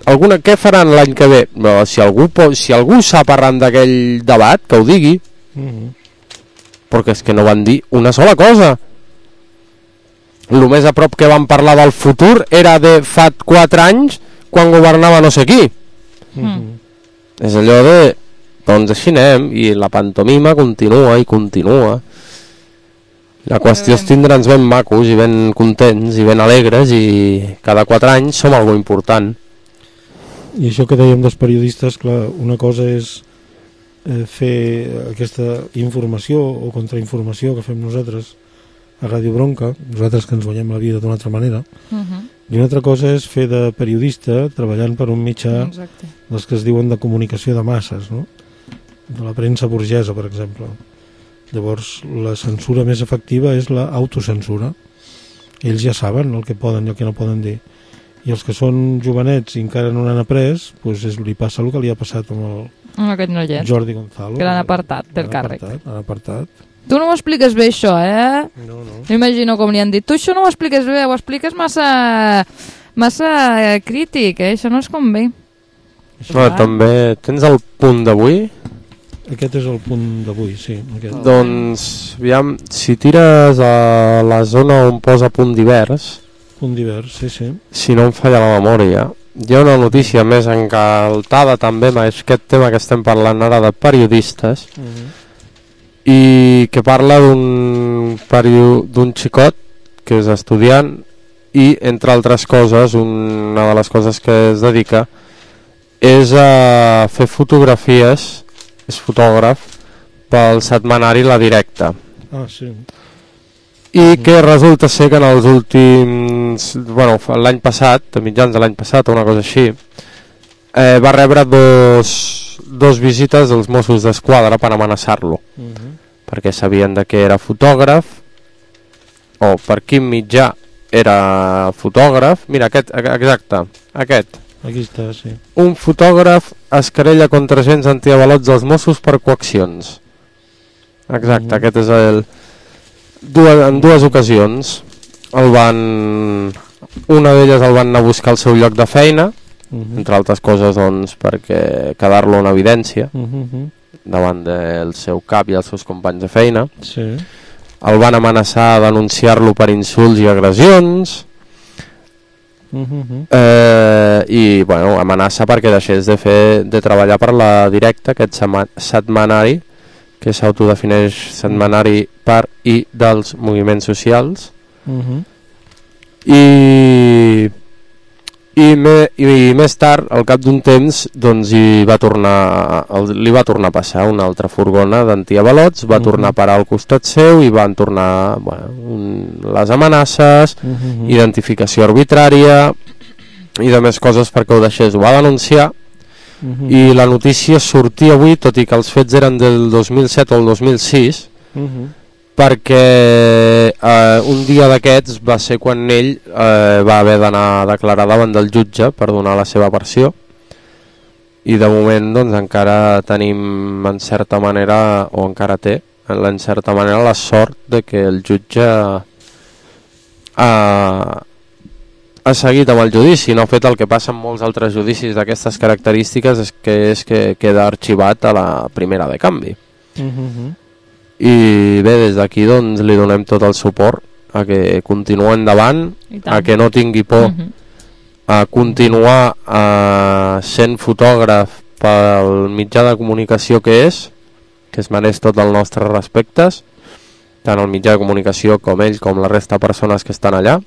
què faran l'any que ve? No, si algú sap arran d'aquell debat, que ho digui. Perquè és que no van dir una sola cosa. El més a prop que van parlar del futur era de fa 4 anys, quan governava no sé qui. És allò de, doncs així anem, i la pantomima continua i continua. La qüestió és tindre'ns ben macos i ben contents i ben alegres, i cada 4 anys som algo important. I això que dèiem dels periodistes, clar, una cosa és fer aquesta informació o contrainformació que fem nosaltres a Ràdio Bronca, nosaltres que ens guanyem la vida d'una altra manera, i una altra cosa és fer de periodista treballant per un mitjà dels que es diuen de comunicació de masses, no? De la premsa burgesa, per exemple. Llavors, la censura més efectiva és l'autocensura. Ells ja saben el que poden i el que no poden dir. I els que són jovenets i encara no n'han après, doncs li passa el que li ha passat amb aquest noiet, Jordi Gonzalo, que l'han apartat del càrrec. L'han apartat. Tu no ho expliques bé, això, eh? No. M'imagino com li han dit. Tu això no ho expliques bé, ho expliques massa crític, eh? Això no és com bé. També tens el punt d'avui? Aquest és el punt d'avui, sí. Doncs, aviam, si tires a la zona on posa punt divers... Punt divers, sí. Si no em falla la memòria, hi ha una notícia més encaltada també amb aquest tema que estem parlant ara de periodistes, i que parla d'un xicot que és estudiant i, entre altres coses, una de les coses que es dedica és a fer fotografies, és fotògraf, pel setmanari La Directa. Sí. I que resulta ser que en els últims... l'any passat, a mitjans de l'any passat, o una cosa així, va rebre dos visites dels Mossos d'Esquadra per amenaçar-lo, perquè sabien de què era fotògraf, o per quin mitjà era fotògraf. Mira, aquest. Aquí està, sí. Un fotògraf es querella contra agents antiavalots dels Mossos per coaccions. Exacte, aquest és el... En dues ocasions una d'elles el van anar a buscar al seu lloc de feina, entre altres coses doncs perquè quedar-lo en evidència davant del seu cap i els seus companys de feina. El van amenaçar a denunciar-lo per insults i agressions, i amenaça perquè deixés de treballar per La Directa, aquest setmanari que s'autodefineix setmanari per i dels moviments socials, i més tard, al cap d'un temps, doncs li va tornar a passar una altra furgona d'antiavalots, va tornar a parar al costat seu i van tornar les amenaces, identificació arbitrària i de més coses perquè ho deixés. Ho va denunciar, i la notícia sortia avui, tot i que els fets eren del 2007 o el 2006, perquè un dia d'aquests va ser quan ell va haver d'anar a declarar davant del jutge per donar la seva versió, i de moment doncs encara tenim en certa manera, o encara té en certa manera, la sort de que el jutge ha seguit amb el judici, no ha fet el que passa en molts altres judicis d'aquestes característiques, és que queda arxivat a la primera de canvi. I bé, des d'aquí doncs li donem tot el suport a que continuï endavant, a que no tingui por, a continuar sent fotògraf pel mitjà de comunicació que es mereix tot el nostre respectes, tant el mitjà de comunicació com ell, com la resta de persones que estan allà,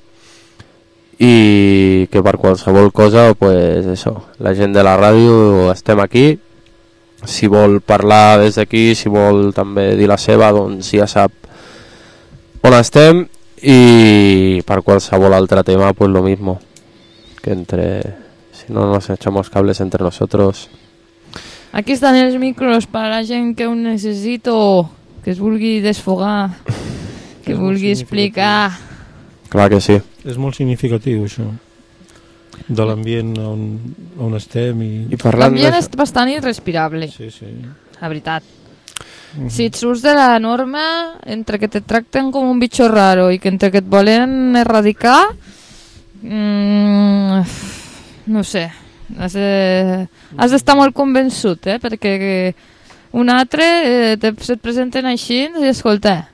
i que per qualsevol cosa, pues això, la gent de la ràdio estem aquí. Si vol parlar des d'aquí, si vol també dir la seva, doncs ja sap on estem, y per qualsevol altre tema, pues lo mismo, que si no nos echamos cables entre nosotros. Aquí están els micros per a la gent que ho necessito, que es vulgui desfogar, que vulgui explicar. Clar que sí. És molt significatiu, això, de l'ambient on estem. L'ambient és bastant irrespirable, la veritat. Si et surts de la norma, entre que te tracten com un bitxo raro i que entre que et volen erradicar, no sé, Has d'estar molt convençut, perquè un altre se't presenten així i escolta,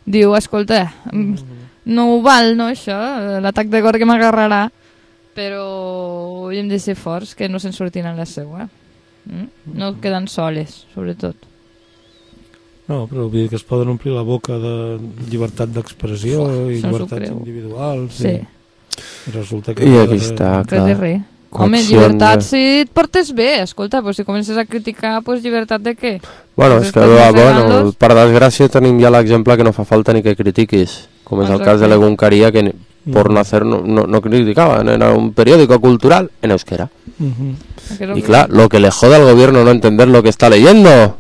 no ho val, no, això, l'atac de cor que m'agarrarà, però hem de ser forts, que no se'n sortin a la seua. No queden soles, sobretot. No, però vull dir que es poden omplir la boca de llibertat d'expressió i llibertats individuals. Sí. I resulta que... I aquí està, clar. Home, llibertat si et portes bé, escolta, si comences a criticar, llibertat de què? Bueno, és que per desgràcia tenim ja l'exemple que no fa falta ni que critiquis, com és el cas de l'Eguncaria, que por no hacer no criticaban, era un periódico cultural en euskera. Y claro, lo que le jode al gobierno no entender lo que está leyendo.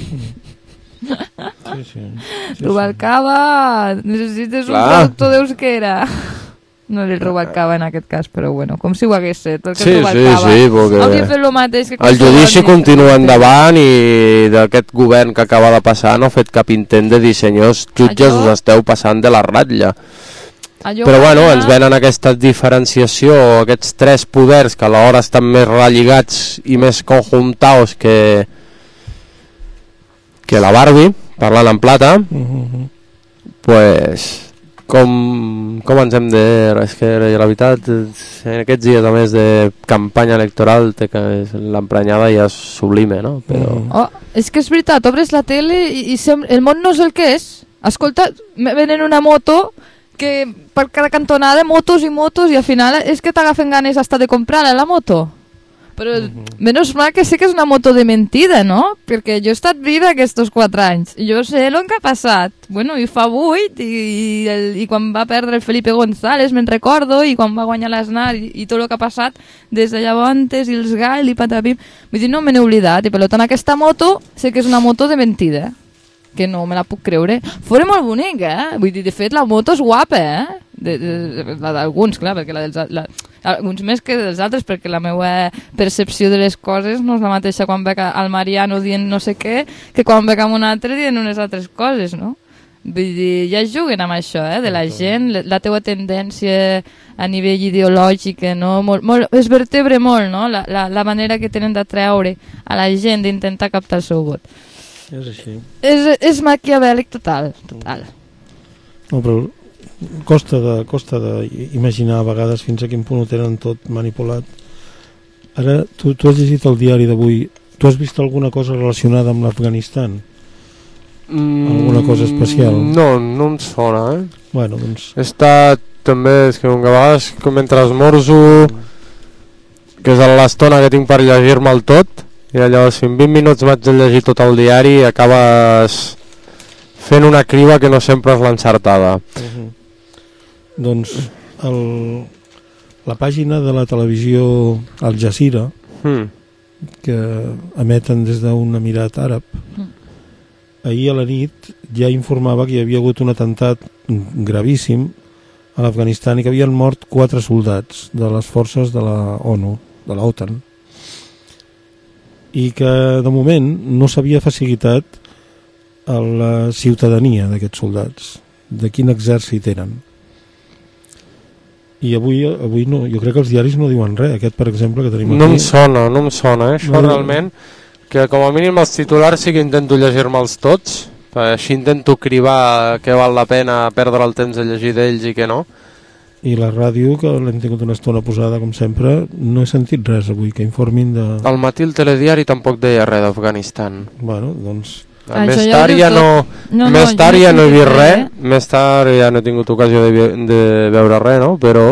Rubalcaba, necessites un productor d'euskera. No li Rubalcaba en aquest cas, però bueno, com si ho hagués set. Sí, perquè hauria fet el mateix que el judici continua endavant i d'aquest govern que acaba de passar no ha fet cap intent de dir, senyors jutges, us esteu passant de la ratlla. Però bueno, ens venen aquesta diferenciació, aquests tres poders que alhora estan més relligats i més conjuntados que la Barbie, parlant en plata, pues com ens hem de... És que la veritat, en aquests dies a més de campanya electoral l'emprenyada ja és sublime, no? Però... és que és veritat, obres la tele i el món no és el que és. Escolta, venen una moto que per cada cantonada motos i motos i al final és que t'agafen ganes hasta de comprar-la la moto, però menys mal que sé que és una moto de mentida, no? Perquè jo he estat viva aquests 4 anys i jo sé el que ha passat, bueno, i fa 8 i quan va perdre el Felipe González me'n recordo, i quan va guanyar l'Aznar i tot el que ha passat des de llavors i els Gall i patapim, vull dir, no me n'he oblidat, i per tant aquesta moto sé que és una moto de mentida, que no me la puc creure. Fora molt bonica, vull dir, de fet la moto és guapa, la d'alguns, clar, perquè alguns més que dels altres, perquè la meva percepció de les coses no és la mateixa quan veig al Mariano dient no sé què que quan veig amb un altre dient unes altres coses, no? Vull dir, ja juguen amb això, de la gent, la teua tendència a nivell ideològic, no? Es vertebre molt, no? La manera que tenen d'atreure a la gent d'intentar captar el seu vot. És així. És maquiavèlic total. No, però costa d'imaginar a vegades fins a quin punt ho tenen tot manipulat. Ara, tu has llegit el diari d'avui, tu has vist alguna cosa relacionada amb l'Afganistan? Alguna cosa especial? No em sona, Bueno, doncs... He estat també, és que a vegades mentre esmorzo, que és l'estona que tinc per llegir-me'l tot, i llavors si en 20 minuts vaig a llegir tot el diari acabes fent una criba que no sempre és l'encertada. Doncs la pàgina de la televisió Al Jazeera, que emeten des d'un emirat àrab, ahir a la nit ja informava que hi havia hagut un atemptat gravíssim a l'Afganistan i que havien mort 4 soldats de les forces de la ONU, de la OTAN, i que de moment no s'havia facilitat a la ciutadania d'aquests soldats, de quin exèrcit eren. I avui no, jo crec que els diaris no diuen res. Aquest, per exemple, que tenim aquí... No em sona, això realment, que com a mínim els titulars sí que intento llegir-me'ls tots, així intento cribar què val la pena perdre el temps de llegir d'ells i què no. I la ràdio, que l'hem tingut una estona posada com sempre, no he sentit res avui que informin de... Al matí el telediari tampoc deia res d'Afganistan. Bueno, doncs... Més tard ja no he vist res, més tard ja no he tingut ocasió de veure res, no? Però...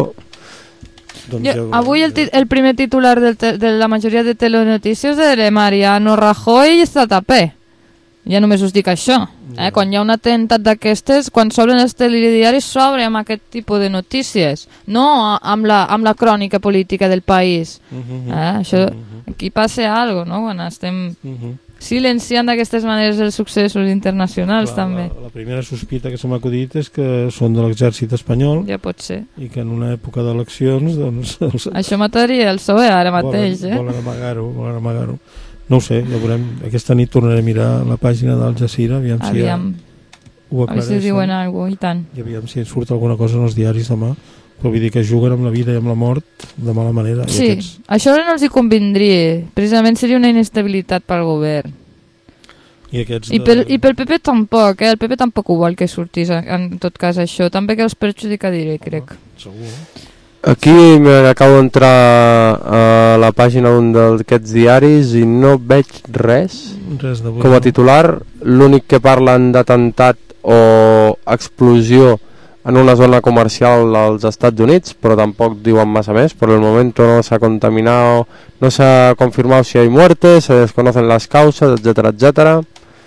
Avui el primer titular de la majoria de telenotícies de Mariano Rajoy està tapé. Ja només us dic això. Quan hi ha un atemptat d'aquestes, quan s'obren els telediaris, s'obre amb aquest tipus de notícies, no amb la crònica política del país. Això, aquí passa alguna cosa, no? Quan estem silenciant d'aquestes maneres els successos internacionals. També. La primera sospita que se m'ha acudit és que són de l'exèrcit espanyol. Ja pot ser. I que en una època d'eleccions, doncs... Això mataria el PSOE ara mateix, volen amagar-ho. No ho sé, ja veurem. Aquesta nit tornaré a mirar la pàgina d'Al Jazeera, aviam si ho aclareixen. Si diuen alguna cosa, i tant. I aviam si surt alguna cosa en els diaris demà, Però vull dir que juguen amb la vida i amb la mort de mala manera. Sí, això no els hi convindria. Precisament seria una inestabilitat pel govern. I aquests I pel PP tampoc, el PP tampoc ho vol que sortís en tot cas això, també que els perjudicaria, crec. Segur. Aquí m'acabo d'entrar a la pàgina d'un d'aquests diaris i no veig res com a titular. L'únic que parlen d'atemptat o explosió en una zona comercial dels Estats Units, però tampoc diuen massa més. Por el momento no se ha contaminado, no se ha confirmado si hay muertes, se desconocen las causas, etcétera, etcétera.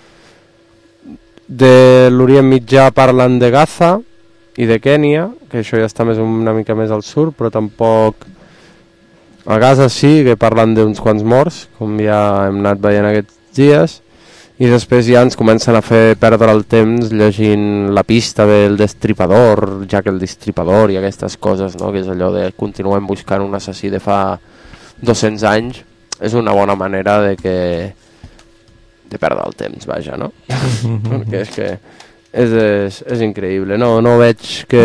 De l'Orient Mitjà parlen de Gaza i de Kènia, que això ja està una mica més al sud, però tampoc... A Gaza sí que parlen d'uns quants morts, com ja hem anat veient aquests dies, i després ja ens comencen a fer perdre el temps llegint la pista del Destripador, Jack el Destripador i aquestes coses, no? Que és allò de continuem buscant un assassí de fa 200 anys. És una bona manera de perdre el temps, vaja, no? Perquè és que és increïble, no veig que...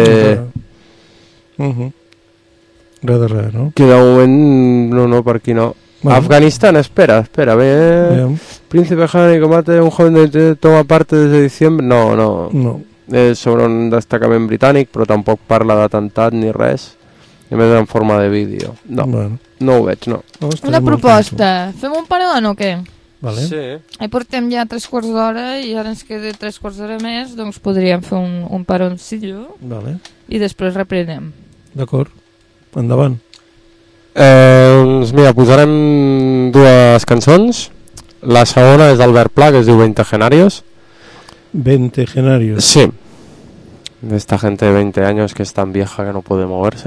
Res de res, no? Que de moment, no, per aquí no. Bueno. Afganistán, espera, ve... Príncipe Hani combate un joven que toma parte desde diciembre... No. És sobre un destacament britànic, però tampoc parla d'atemptat ni res. I a més en forma de vídeo. No, bueno. No ho veig, no. Una proposta. Fem un paredón o què? Vale. Sí. Portem ja 3/4 d'hora i ara ens queda 3/4 d'hora més, doncs podríem fer un paroncillo. Vale. I després reprenem. D'acord. Endavant. Doncs mira, posarem dues cançons. La segona és d'Albert Pla, que es diu Veintegenarios. Veintegenarios. Sí. De esta gente de 20 años que es tan vieja que no puede moverse.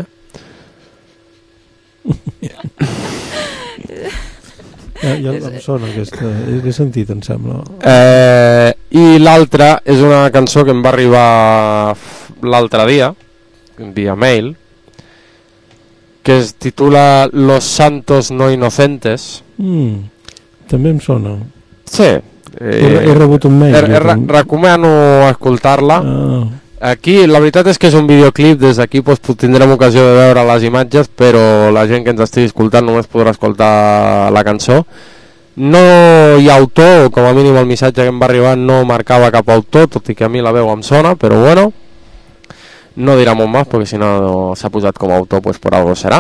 Ja em sona aquesta, he sentit, em sembla. I l'altra és una cançó que em va arribar l'altre dia via mail, que es titula Los Santos No Inocentes. També em sona. Sí. He rebut un mail. Recomano escoltar-la. Aquí la veritat és que és un videoclip, des d'aquí doncs, tindrem ocasió de veure les imatges, però la gent que ens estigui escoltant només podrà escoltar la cançó. No hi ha autor, com a mínim el missatge que em va arribar no marcava cap autor, tot i que a mi la veu em sona, però bueno, no dirà molt més, perquè si no s'ha posat com a autor, pues por algo serà.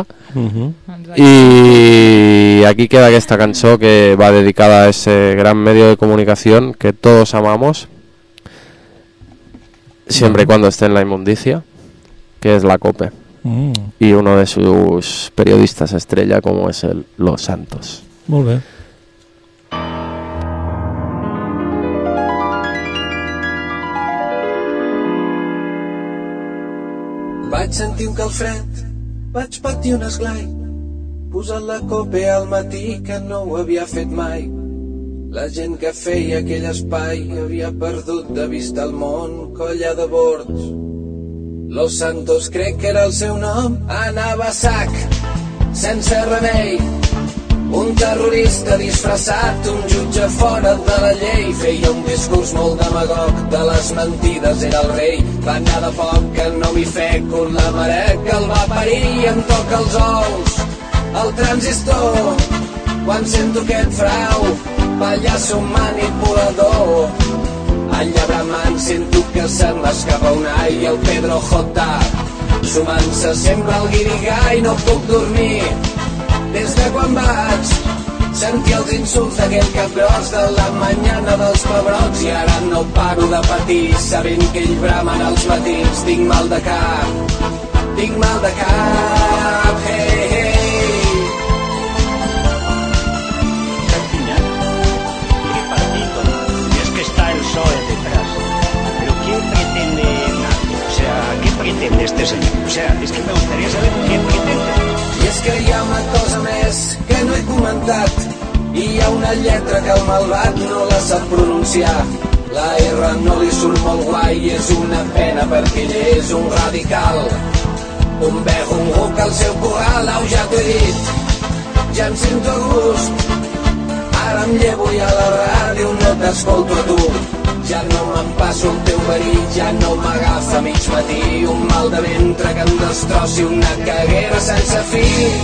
Y aquí queda aquesta cançó que va dedicada a ese gran medio de comunicación que todos amamos, siempre y cuando esté en la inmundicia, que es la COPE, y uno de sus periodistas estrella como es el Los Santos. Molt bé. Vaig sentir un calfred, vaig patir un esglai, posant la COPE al matí que no ho havia fet mai. La gent que feia aquell espai havia perdut de vista el món, colla de bords. Los Santos crec que era el seu nom, anava a sac, sense remei. Un terrorista disfressat, un jutge fora de la llei, feia un discurs molt demagog, de les mentides era el rei. Va anar de poc que no m'hi feco, la mare que el va parir i em toca els ous. El transistor, quan sento aquest frau, pallasso manipulador. Allà bramant sento que se m'escapa un ai, el Pedro J. Sumant-se sempre el guirigall, no puc dormir des de quan vaig sentir els insults d'aquell cabrós de la mañana dels pebrots, i ara no paro de patir sabent que ell bramen als matins. Tinc mal de cap, hey, hey. ¿Qué partido? Es que está el PSOE detrás. ¿Pero quién pretende nada? O sea, ¿qué pretende este señor? O sea, es que me gustaría saber qué pretende. I és que hi ha una cosa més que no he comentat, i hi ha una lletra que el malvat no la sap pronunciar. La R no li surt molt guai i és una pena perquè ell és un radical. Un vego, un ruc al seu corral, au, ja t'ho he dit, ja em sento a gust. Ara em llevo i a la ràdio no t'escolto a tu. Ja no me'n passo el teu verí, ja no m'agafa mig matí, un mal de ventre que em destrossi, una caguera sense fi.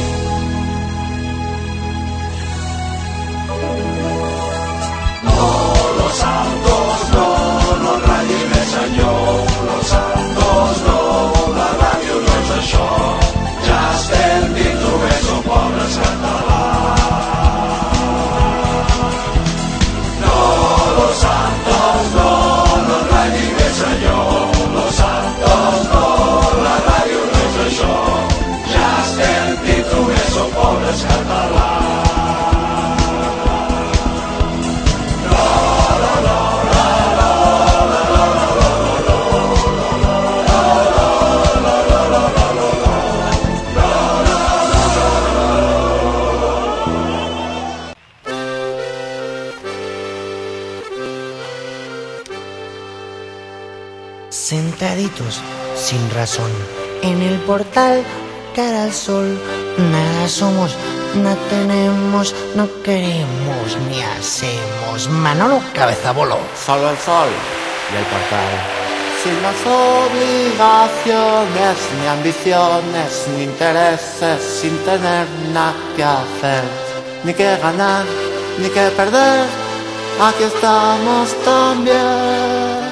No, los santos no, no ratlli més senyor, los santos no, la ràdio no és això, ja estem dins només som pobres catalans. No, los santos no, no ratlli més senyor, los santos no, la ràdio no és això, ja estem dins només som pobres catalans. Sentaditos sin razón en el portal cara al sol, nada somos, no tenemos, no queremos ni hacemos. Manolo Cabezabolo. Solo el sol y el portal, sin las obligaciones, ni ambiciones, ni intereses, sin tener nada que hacer, ni que ganar, ni que perder. Aquí estamos también,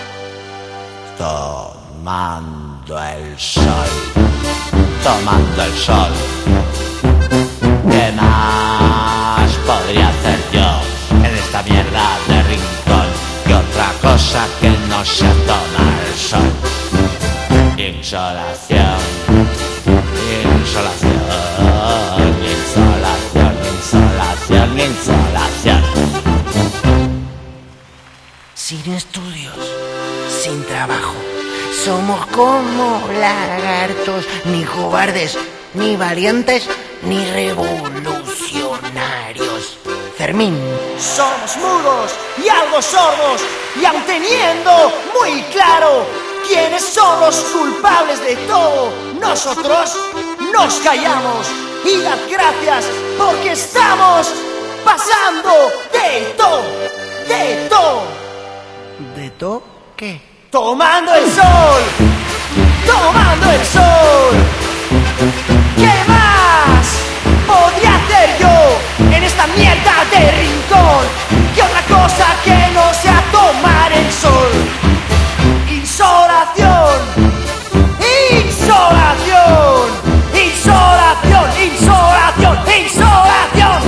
tomando el sol, tomando el sol. ¿Qué más podría hacer yo en esta mierda de rincón? ¿Qué otra cosa que no sea tomar el sol? Insolación, insolación, insolación, insolación, insolación. Sin estudios, sin trabajo, somos como lagartos, ni cobardes, ni valientes, ni revolucionarios. Fermín. Somos mudos y algo sordos, y aun teniendo muy claro quiénes son los culpables de todo, nosotros nos callamos y dad gracias porque estamos pasando de todo, de todo. ¿De todo qué? Tomando el sol, tomando el sol. ¿Qué más podría hacer yo en esta mierda de rincón? ¿Qué otra cosa que no sea tomar el sol? Insolación, insolación, insolación, insolación, insolación.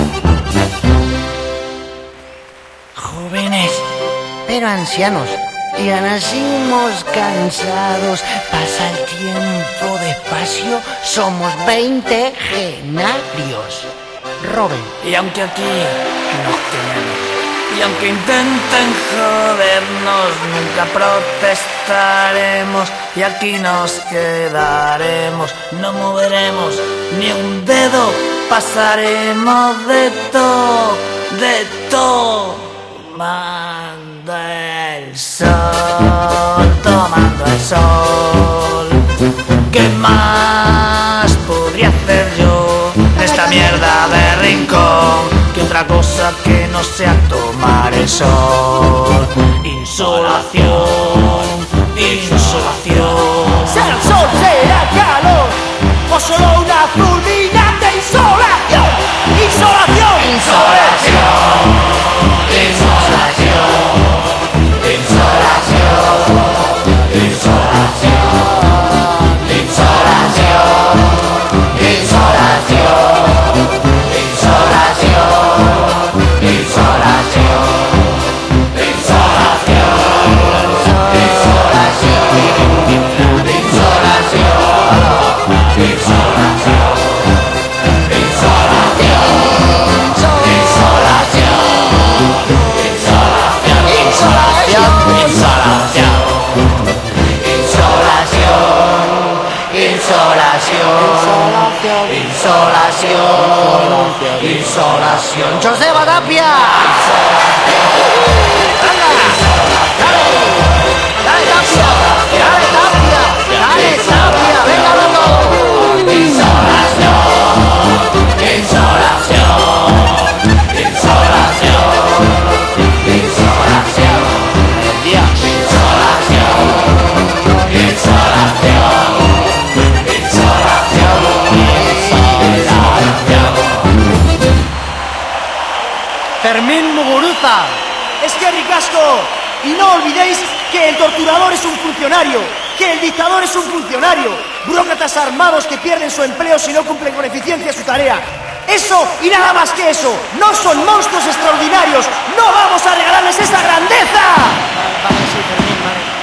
Jóvenes, pero ancianos, ya nacimos cansados, pasa el tiempo despacio, somos 20 genarios. Robin. Y aunque aquí nos tenemos, y aunque intenten jodernos, nunca protestaremos, y aquí nos quedaremos, no moveremos ni un dedo, pasaremos de todo, tomando el sol, tomando el sol. ¿Qué más podría hacer yo en esta mierda de rincón? ¿Qué otra cosa que no sea tomar el sol? Insolación, insolación. ¿Será el sol, será calor, o solo una fulminante insolación? Insolación, Insolación, insolación, insolación, insolación, insolación, insolación, insolación, Insolación. Joseba Tapia. Fermín Muguruza. Es que ricasco. Y no olvidéis que el torturador es un funcionario, que el dictador es un funcionario. Burócratas armados que pierden su empleo si no cumplen con eficiencia su tarea. Eso y nada más que eso. No son monstruos extraordinarios. No vamos a regalarles esa grandeza. Vale, sí, Fermín, vale.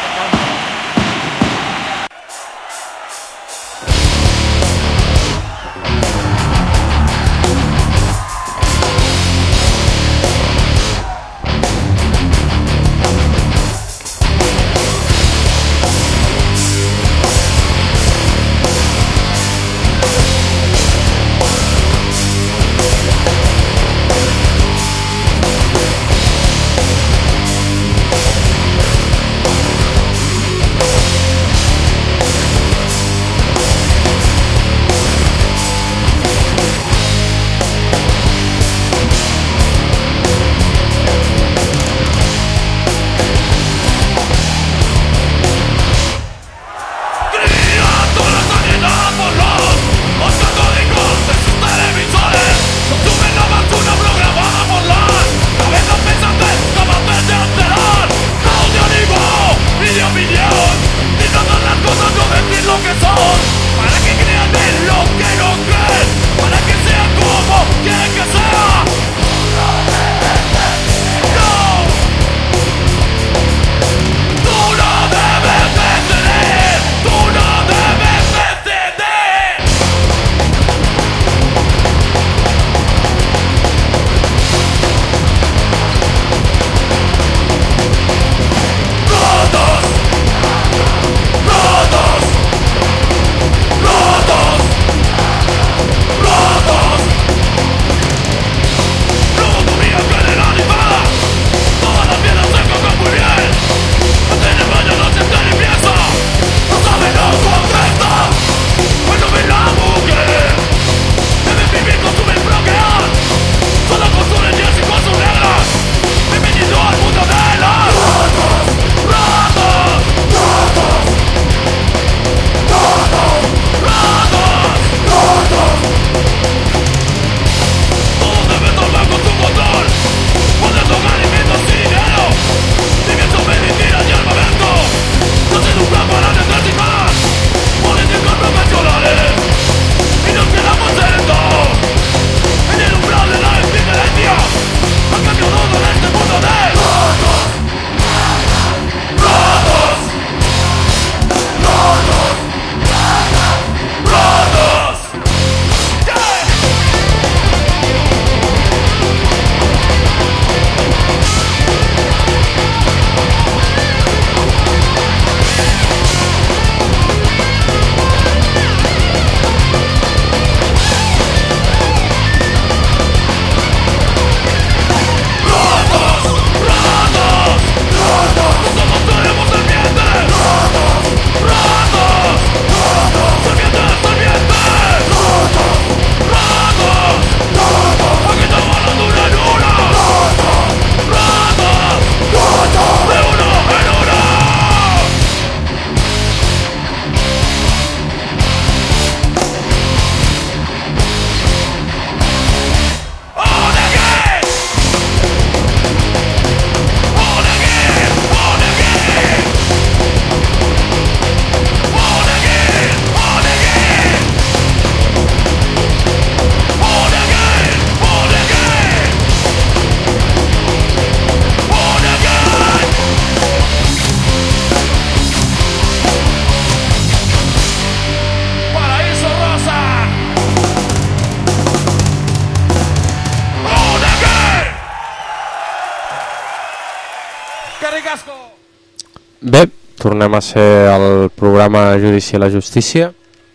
Bé, tornem a ser al programa Judici a la Justícia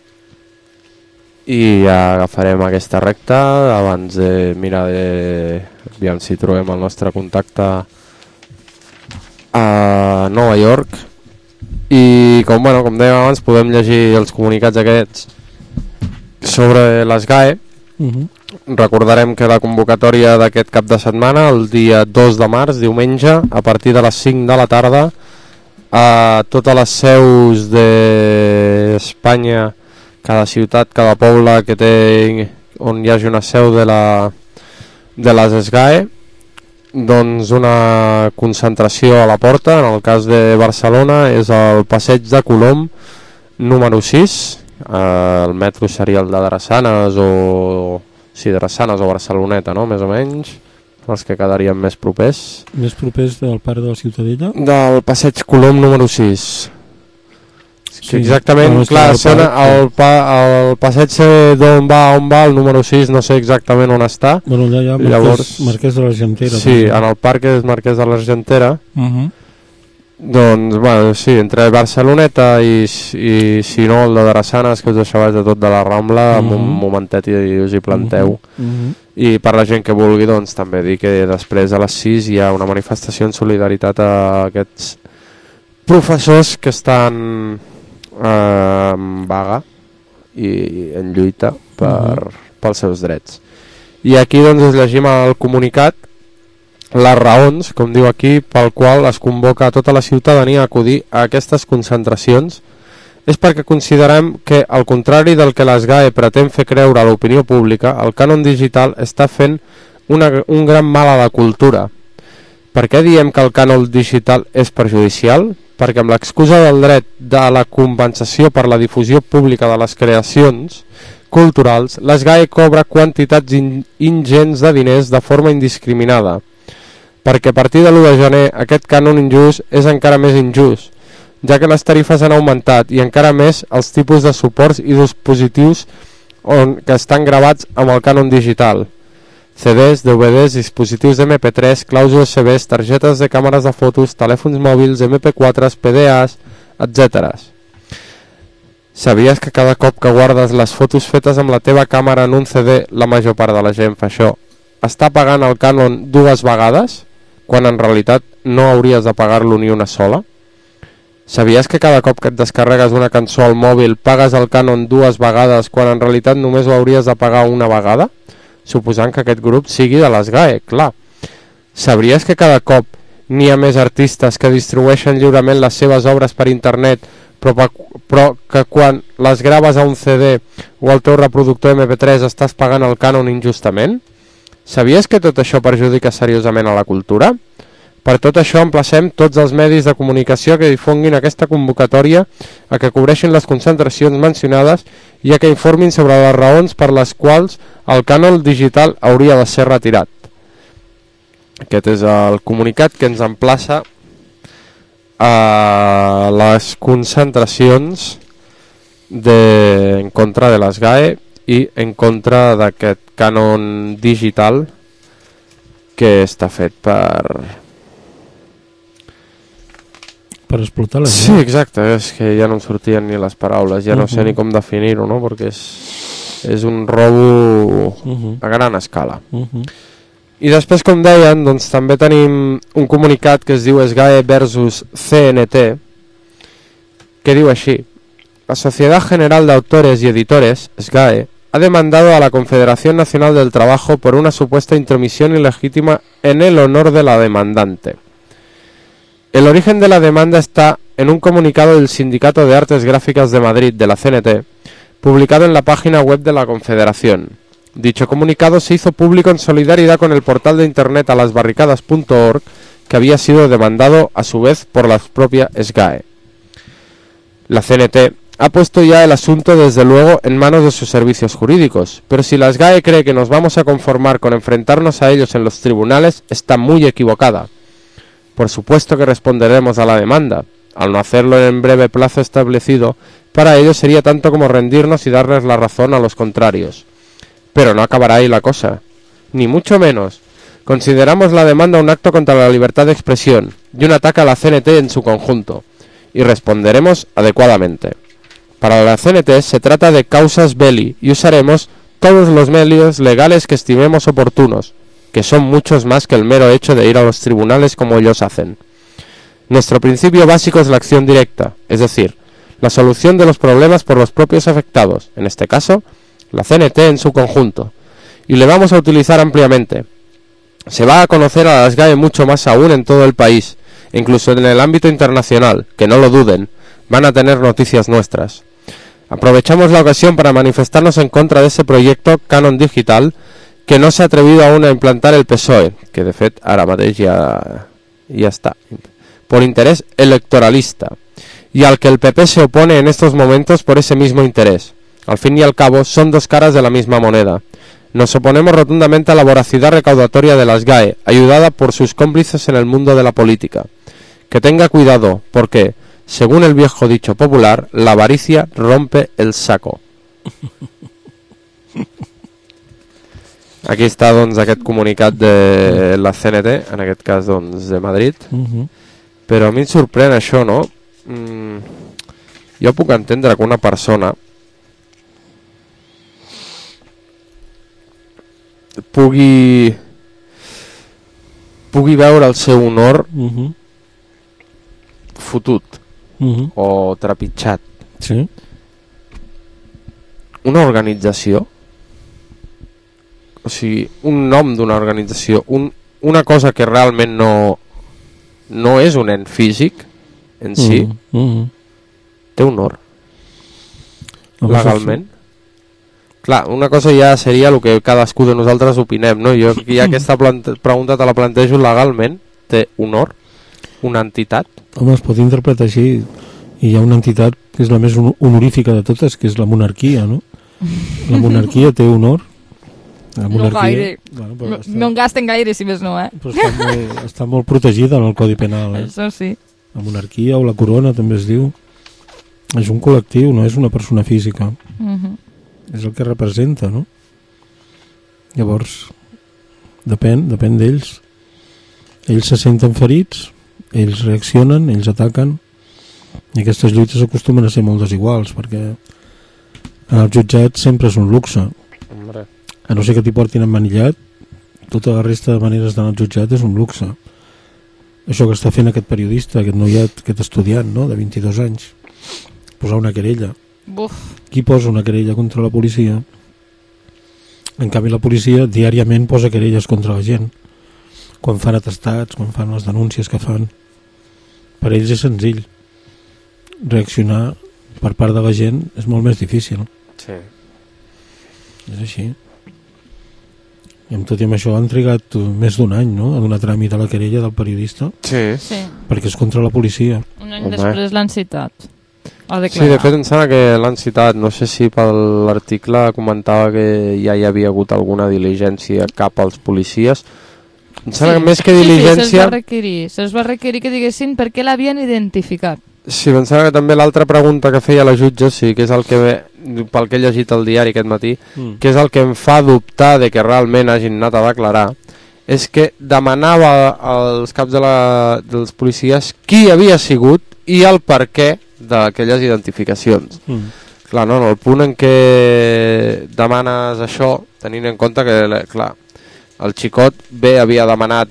i ja agafarem aquesta recta abans de mirar aviam si trobem el nostre contacte a Nova York i com dèiem abans podem llegir els comunicats aquests sobre les GAE. Recordarem que la convocatòria d'aquest cap de setmana, el dia 2 de març, diumenge, a partir de les 5 de la tarda, a totes les seus d'Espanya, cada ciutat, cada poble que té, on hi hagi una seu de les SGAE, doncs una concentració a la porta. En el cas de Barcelona és el Passeig de Colom número 6. El metro seria el de Drassanes o... Sí, Drassanes o Barceloneta, no? Més o menys, els que quedarien més propers. Més propers del parc de la Ciutadella? Del Passeig Colom número 6. Que exactament, clar, el passeig d'on va el número 6, no sé exactament on està. Bueno, allà hi ha Marquès de l'Argentera. Sí, en el parc és Marquès de l'Argentera. Doncs, bueno, sí, entre Barceloneta i si no el de Drassanes, que us deixaves de tot de la Rambla, amb un momentet i us hi planteu. I per la gent que vulgui, doncs també dir que després a les 6 hi ha una manifestació en solidaritat a aquests professors que estan en vaga i en lluita pels seus drets. I aquí doncs us llegim el comunicat, les raons, com diu aquí, pel qual es convoca a tota la ciutadania a acudir a aquestes concentracions és perquè considerem que, al contrari del que l'ESGAE pretén fer creure a l'opinió pública, el cànon digital està fent un gran mal a la cultura. Per què diem que el cànon digital és perjudicial? Perquè amb l'excusa del dret de la compensació per la difusió pública de les creacions culturals, l'ESGAE cobra quantitats ingents de diners de forma indiscriminada. Perquè a partir de l'1 de gener aquest cànon injust és encara més injust, ja que les tarifes han augmentat i encara més els tipus de suports i dispositius que estan gravats amb el cànon digital. CDs, DVDs, dispositius MP3, claus USBs, targetes de càmeres de fotos, telèfons mòbils, MP4s, PDAs, etc. Sabies que cada cop que guardes les fotos fetes amb la teva càmera en un CD, la major part de la gent fa això, està pagant el cànon 2 vegades, quan en realitat no hauries de pagar-lo ni una sola? Sabies que cada cop que et descarregues una cançó al mòbil pagues el cànon 2 vegades, quan en realitat només ho hauries de pagar una vegada? Suposant que aquest grup sigui de l'ESGAE, clar. Sabries que cada cop n'hi ha més artistes que distribueixen lliurement les seves obres per internet, però que quan les graves a un CD o al teu reproductor MP3 estàs pagant el cànon injustament? Sabies que tot això perjudica seriosament a la cultura? Per tot això emplacem tots els medis de comunicació que difonguin aquesta convocatòria a que cobreixin les concentracions mencionades i a que informin sobre les raons per les quals el cànon digital hauria de ser retirat. Aquest és el comunicat que ens emplaça a les concentracions en contra de l'ESGAE i en contra d'aquest cànon digital que està fet per explotar la gent. Sí, exacte, és que ja no em sortien ni les paraules, ja no sé ni com definir-ho, no? Perquè és un robo a gran escala. I després, com deien, doncs també tenim un comunicat que es diu ESGAE versus CNT, que diu així: la Sociedad General de Autores y Editores, ESGAE, ha demandado a la Confederación Nacional del Trabajo por una supuesta intromisión ilegítima en el honor de la demandante. El origen de la demanda está en un comunicado del Sindicato de Artes Gráficas de Madrid, de la CNT, publicado en la página web de la Confederación. Dicho comunicado se hizo público en solidaridad con el portal de internet alasbarricadas.org, que había sido demandado a su vez por la propia ESGAE. La CNT ha puesto ya el asunto desde luego en manos de sus servicios jurídicos, pero si la ESGAE cree que nos vamos a conformar con enfrentarnos a ellos en los tribunales, está muy equivocada. Por supuesto que responderemos a la demanda. Al no hacerlo en breve plazo establecido, para ello sería tanto como rendirnos y darles la razón a los contrarios. Pero no acabará ahí la cosa. Ni mucho menos. Consideramos la demanda un acto contra la libertad de expresión y un ataque a la CNT en su conjunto, y responderemos adecuadamente. Para la CNT se trata de causas belli y usaremos todos los medios legales que estimemos oportunos, que son muchos más que el mero hecho de ir a los tribunales como ellos hacen. Nuestro principio básico es la acción directa, es decir, la solución de los problemas por los propios afectados, en este caso, la CNT en su conjunto, y le vamos a utilizar ampliamente. Se va a conocer a la ESGAE mucho más aún en todo el país, incluso en el ámbito internacional, que no lo duden, van a tener noticias nuestras. Aprovechamos la ocasión para manifestarnos en contra de ese proyecto Canon Digital, que no se ha atrevido aún a implantar el PSOE, que de fet ara mateix ya está, por interés electoralista, y al que el PP se opone en estos momentos por ese mismo interés. Al fin y al cabo, son dos caras de la misma moneda. Nos oponemos rotundamente a la voracidad recaudatoria de las GAE, ayudada por sus cómplices en el mundo de la política. Que tenga cuidado, porque, según el viejo dicho popular, la avaricia rompe el saco. Aquí està, doncs, aquest comunicat de la CNT, en aquest cas, doncs, de Madrid. Però a mi em sorprèn això, no? Jo puc entendre que una persona pugui veure el seu honor fotut o trepitjat. Sí. Una organització, o sigui, un nom d'una organització, una cosa que realment no és un ent físic en si, té honor legalment. Clar, una cosa ja seria el que cadascú de nosaltres opinem, no? Jo ja aquesta pregunta te la plantejo legalment. Té honor una entitat? Home, es pot interpretar així. I hi ha una entitat que és la més honorífica de totes, que és la monarquia, no? La monarquia té honor. La monarquia, no gaire. Bueno, no en gasten gaire, si més no, però està molt protegida en el Codi Penal. Això sí. La monarquia o la corona també es diu. És un col·lectiu, no és una persona física. És el que representa, no? Llavors, depèn d'ells. Ells se senten ferits, ells reaccionen, ells ataquen, i aquestes lluites acostumen a ser molt desiguals, perquè en el jutjat sempre és un luxe. A no ser que t'hi portin emmanillat, tota la resta de maneres d'anar al jutjat és un luxe. Això que està fent aquest periodista, aquest noiet, aquest estudiant, no?, de 22 anys, posar una querella. Qui posa una querella contra la policia? En canvi la policia diàriament posa querelles contra la gent, quan fan atestats, quan fan les denúncies que fan. Per ells és senzill. Reaccionar per part de la gent és molt més difícil. Sí. És així. I amb tot i amb això han trigat més d'un any, no?, a donar tràmit a la querella del periodista. Sí. Perquè és contra la policia. Un any després l'han citat. Sí, de fet em sembla que l'han citat. No sé si per l'article comentava que ja hi havia hagut alguna diligència cap als policies. Em sembla que més que diligència... se'ls va requerir que diguessin per què l'havien identificat. Sí, em sembla que també l'altra pregunta que feia la jutge, sí, que és el que pel que he llegit al diari aquest matí, que és el que em fa dubtar de que realment hagin anat a declarar, és que demanava als caps dels policies qui havia sigut i el per què d'aquelles identificacions. Clar, no, el punt en què demanes això, tenint en compte que, clar, el xicot bé havia demanat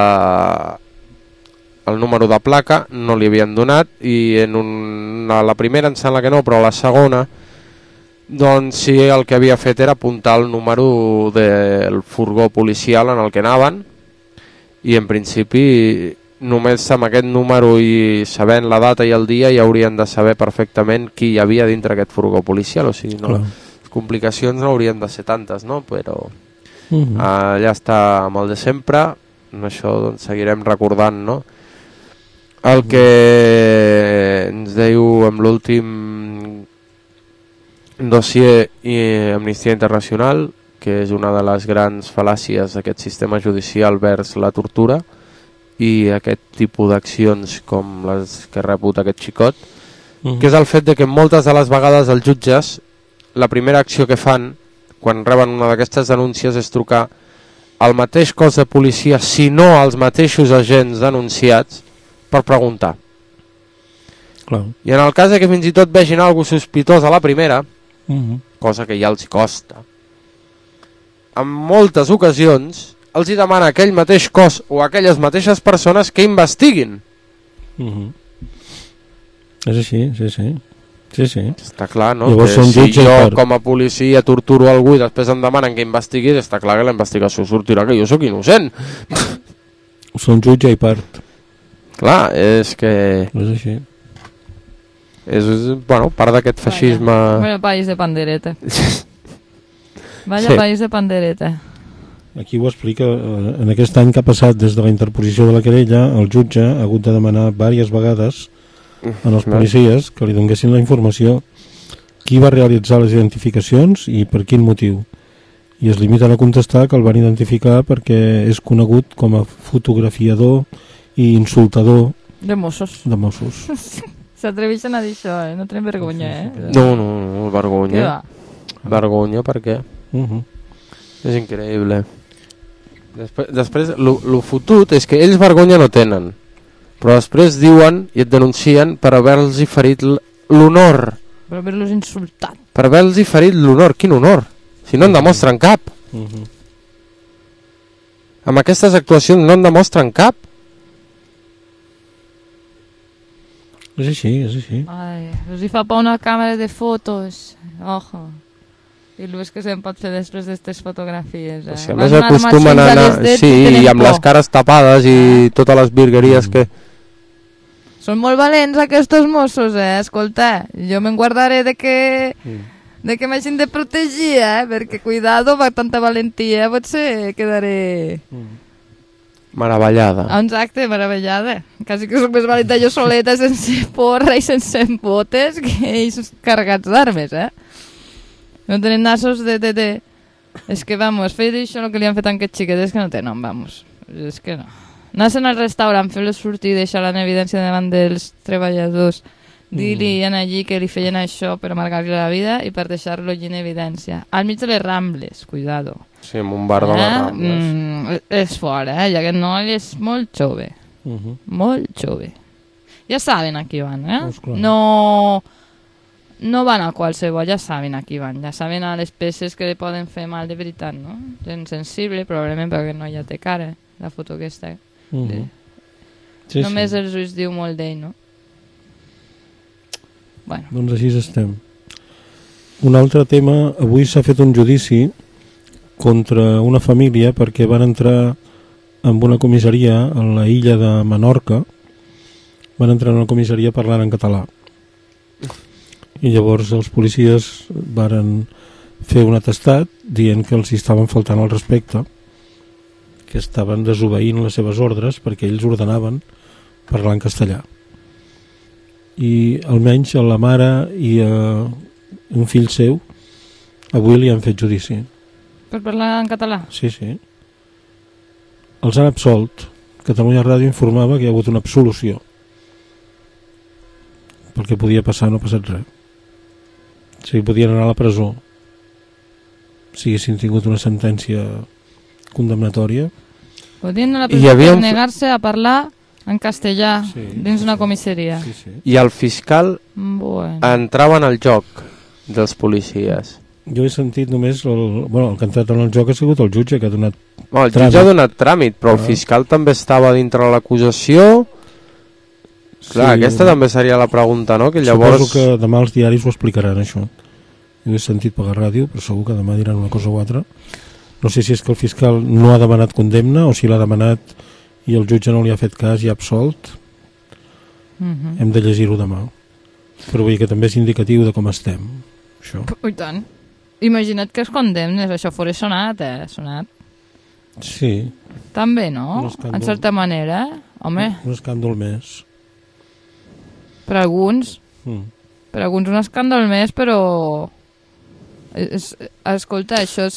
el número de placa, no li havien donat, i a la primera em sembla que no, però a la segona doncs sí, el que havia fet era apuntar el número del furgó policial en el que anaven, i en principi només amb aquest número i sabent la data i el dia ja haurien de saber perfectament qui hi havia dintre aquest furgó policial, o sigui, no, les complicacions no haurien de ser tantes, no? Però allà està amb el de sempre, amb això doncs seguirem recordant, no? El que ens diu amb l'últim dossier i Amnistia Internacional, que és una de les grans fal·làcies d'aquest sistema judicial vers la tortura i aquest tipus d'accions com les que ha rebut aquest xicot, que és el fet de que moltes de les vegades els jutges, la primera acció que fan quan reben una d'aquestes denúncies és trucar al mateix cos de policia, si no als mateixos agents denunciats, per preguntar. I en el cas de que fins i tot vegin alguna cosa sospitós a la primera, cosa que ja els costa, en moltes ocasions els hi demana aquell mateix cos o aquelles mateixes persones que investiguin. És així, sí. Està clar, no? Llavors, que si jo com a policia torturo algú i després em demanen que investigui, està clar que la investigació sortirà que jo sóc innocent. Són jutge i part. Clar, és que... És així. És, bueno, part d'aquest feixisme... Vaya país de pandereta. Vaya país de pandereta. aquí ho explica. En aquest any que ha passat des de la interposició de la querella, el jutge ha hagut de demanar diverses vegades als policies que li donessin la informació qui va realitzar les identificacions i per quin motiu. I es limiten a contestar que el van identificar perquè és conegut com a fotografiador i insultador de Mossos. S'atreveixen a dir això, no tenen vergonya, No, vergonya. Vergonya, per què? És increïble. Després lo fotut és que ells vergonya no tenen, però després diuen i et denuncien per haver-los ferit l'honor. Per haver-los insultat. Per haver-los ferit l'honor. Quin honor? Si no en demostren cap. Amb aquestes actuacions no en demostren cap. És així. Ai, us hi fa por una càmera de fotos. Ojo. I el que se'n pot fer després d'aquestes fotografies. Si a més acostumen a anar... Sí, i amb les cares tapades i totes les virgueries que... Són molt valents aquests Mossos, escolta. Jo me'n guardaré de que m'hagin de protegir, perquè cuidado, per tanta valentia potser quedaré... Meravellada. Exacte, meravellada. Quasi que soc més valenta jo soleta, sense porra i sense botes, que ells carregats d'armes, No tenen nassos de... És que, vamos, fer això el que li han fet a aquests xiquetes que no té nom, vamos. És que no. Anar-se'n al restaurant, fer-los sortir i deixar-la en evidència davant dels treballadors. Dir-li allí que li feien això per amargar-li la vida i per deixar-lo allí en evidència. Al mig de les Rambles, cuidado. Sí, en un bar de les Rambles. És fort, ja que no és molt jove. Molt jove. Ja saben a qui van, No van a qualsevol, ja saben a qui van. Ja saben a les peces que li poden fer mal de veritat, no? Gent sensible, probablement perquè no ja té cara, la foto aquesta. Només els ulls diu molt d'ell, no? Bueno. Doncs així estem. Un altre tema, avui s'ha fet un judici contra una família perquè van entrar en una comissaria a la illa de Menorca, van entrar en una comissaria parlant en català. I llavors els policies varen fer un atestat dient que els estaven faltant al respecte, que estaven desobeint les seves ordres perquè ells ordenaven parlar en castellà. I almenys a la mare i a un fill seu avui li han fet judici. Per parlar en català? Sí. Els han absolt. Catalunya Ràdio informava que hi ha hagut una absolució. Pel que podia passar no ha passat res. O sigui, podien anar a la presó si haguessin tingut una sentència condemnatòria. Podien anar a la presó per negar-se a parlar en castellà dins una comissaria. I el fiscal entrava en el joc dels policies. Jo he sentit només el que ha entrat en el joc ha sigut el jutge que ha donat el jutge ha donat tràmit, però el fiscal també estava dintre l'acusació. Clar, aquesta també seria la pregunta, no? Que llavors... Suposo que demà els diaris ho explicaran, això. Jo he sentit per la ràdio, però segur que demà diran una cosa o altra. No sé si és que el fiscal no ha demanat condemna o si l'ha demanat i el jutge no li ha fet cas i ha absolt. Hem de llegir-ho demà. Però vull dir que també és indicatiu de com estem. Això. I tant. Imagina't que es condemnes, això fora sonat, sonat. Sí. També, no? En certa manera, home. Un escàndol més. Per alguns un escàndol més, però escolta, això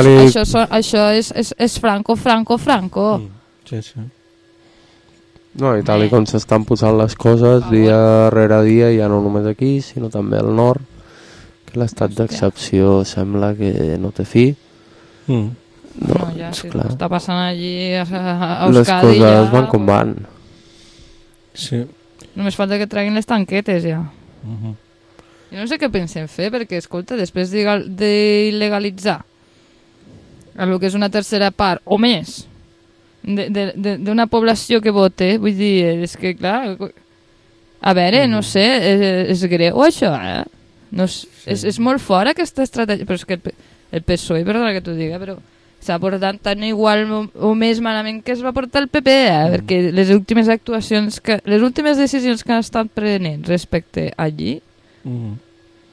és Franco. Sí. No, i tal com s'estan posant les coses dia rere dia, ja no només aquí sinó també al nord, que l'estat d'excepció sembla que no té fi. No, ja si està passant allí a Euskadi, les coses van com van. Sí. Només falta que treguin les tanquetes, ja. Jo no sé què pensem fer, perquè, escolta, després d'il·legalitzar el que és una tercera part, o més, d'una població que vote, vull dir, és que, clar, a veure, no sé, és greu això, no, és molt fort aquesta estratègia, però és que el PSOE, perdona que t'ho diga, però s'ha portat tan igual o més malament que es va portar el PP, perquè les últimes actuacions, les últimes decisions que han estat prenent respecte allí,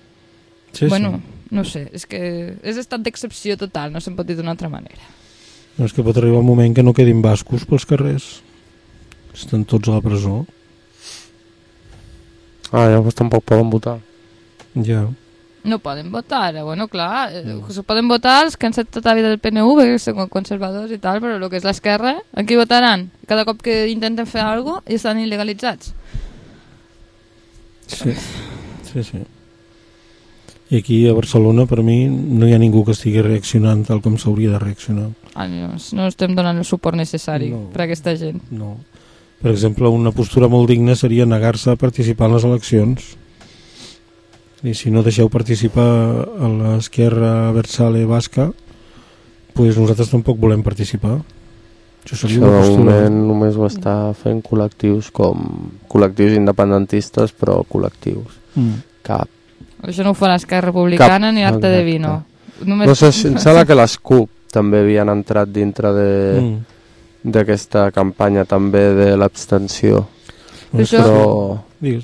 sí, bueno, no sé, és que és estat d'excepció total, no se'n pot dir d'una altra manera. No, és que pot arribar un moment que no quedin bascos pels carrers. Estan tots a la presó. Llavors tampoc poden votar. Ja. No poden votar, bueno, clar, poden votar els que han estat tota la vida del PNV, que són conservadors i tal, però el que és l'esquerra, en qui votaran? Cada cop que intenten fer alguna cosa i estan il·legalitzats. Sí. I aquí a Barcelona, per mi, no hi ha ningú que estigui reaccionant tal com s'hauria de reaccionar. No estem donant el suport necessari per a aquesta gent. No. Per exemple, una postura molt digna seria negar-se a participar en les eleccions. I si no deixeu participar a l'esquerra Versale basca, pues nosaltres tampoc volem participar. Això de moment només ho està fent col·lectius com col·lectius independentistes, però col·lectius. Cap. Això no ho fa l'Esquerra Republicana ni Arte de Vino. No sé, em sembla que les CUP també havien entrat dintre d'aquesta campanya també de l'abstenció. Però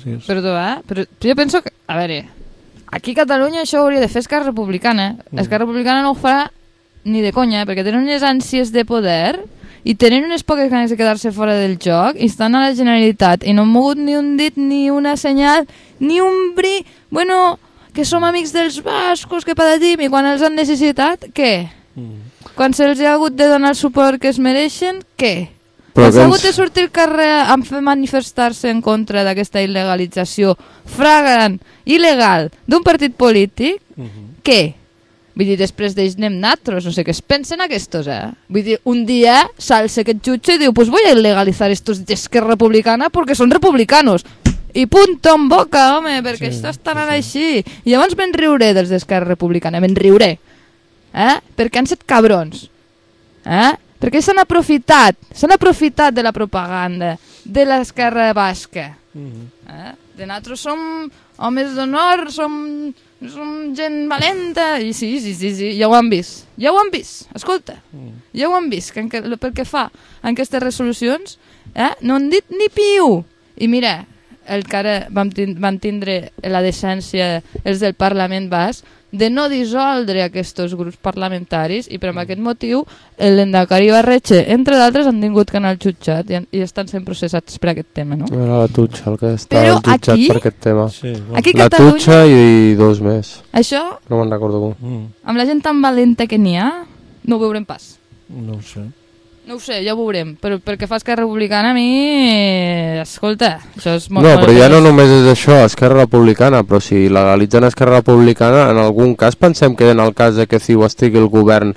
jo penso que, a veure, aquí a Catalunya això ho hauria de fer Esquerra Republicana. Esquerra Republicana no ho farà ni de conya, perquè tenen unes ànsies de poder i tenen unes poques ganes de quedar-se fora del joc i estan a la Generalitat i no han mogut ni un dit, ni una senyal, ni un bri. Bueno, que som amics dels bascos, que patatim, i quan els han necessitat, què? Quan se'ls ha hagut de donar el suport que es mereixen, què? Quan s'ha hagut de sortir al carrer a manifestar-se en contra d'aquesta il·legalització flagrant, il·legal, d'un partit polític, què? Vull dir, després d'ells anem natros, no sé què es pensen aquestos, Vull dir, un dia s'alça aquest jutge i diu, pues voy a ilegalizar estos d'Esquerra Republicana porque son republicanos. I punto en boca, home, perquè això està anant així. I llavors me'n riuré dels d'Esquerra Republicana, me'n riuré. Perquè han set cabrons. Perquè s'han aprofitat de la propaganda de l'esquerra basca. De nosaltres som homes d'honor, som gent valenta, i sí, ja ho han vist, escolta, ja ho han vist, pel que fa a aquestes resolucions, no han dit ni piu, i mira, el que ara van tindre la decència els del Parlament basc de no dissoldre aquests grups parlamentaris, i per aquest motiu l'Endacari Barretxe, entre d'altres, han tingut que anar al jutjat i estan sent processats per aquest tema, no? Era la Tutxa el que està al jutjat per aquest tema. Aquí la Tutxa i dos més. Això, no me'n recordo com. Amb la gent tan valenta que n'hi ha, no ho veurem pas. No ho sé. No ho sé, ja ho veurem, però perquè fa Esquerra Republicana a mi, escolta, això és molt... No, però ja no només és això, Esquerra Republicana, però si legalitzen Esquerra Republicana, en algun cas pensem que en el cas de que CiU estigui el govern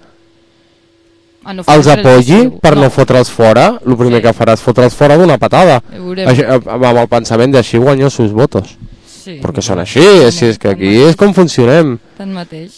els apoyi per no fotre'ls fora, el primer que farà és fotre'ls fora d'una patada, amb el pensament d'així guanyar sus votos. Sí. Perquè són així, és que aquí és com funcionem. Tanmateix.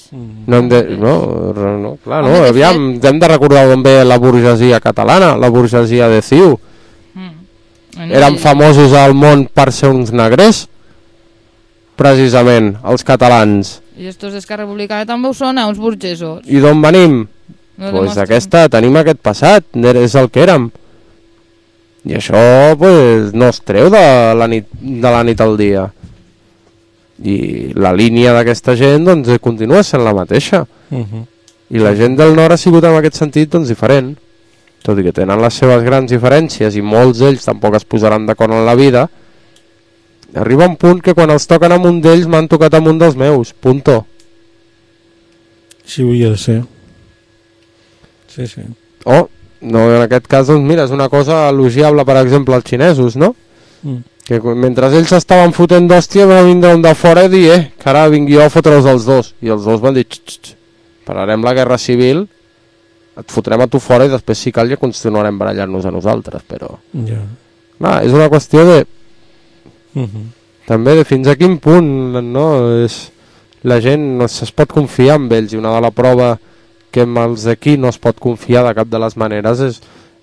Aviam, hem de recordar d'on ve la burgesia catalana, la burgesia de CiU. Eren famosos al món per ser uns negrers, precisament, els catalans. I estos d'Esquerra Republicana també ho són, uns burgesos. I d'on venim? Doncs tenim aquest passat, és el que érem. I això no es treu de la nit al dia. I la línia d'aquesta gent continua sent la mateixa. I la gent del nord ha sigut en aquest sentit diferent, tot i que tenen les seves grans diferències i molts d'ells tampoc es posaran d'acord en la vida. Arriba un punt que quan els toquen amb un d'ells m'han tocat amb un dels meus, punto. Sí, hauria de ser. Sí. No, en aquest cas, mira, és una cosa elogiable, per exemple, als xinesos, no? Que mentre ells estaven fotent d'hòstia va vindre un de fora i dir que ara vingui jo a fotre'ls els dos, i els dos van dir pararem la guerra civil, et fotrem a tu fora i després si cal ja continuarem barallant-nos a nosaltres, però és una qüestió de també de fins a quin punt la gent no es pot confiar en ells, i una de la prova que amb els d'aquí no es pot confiar de cap de les maneres és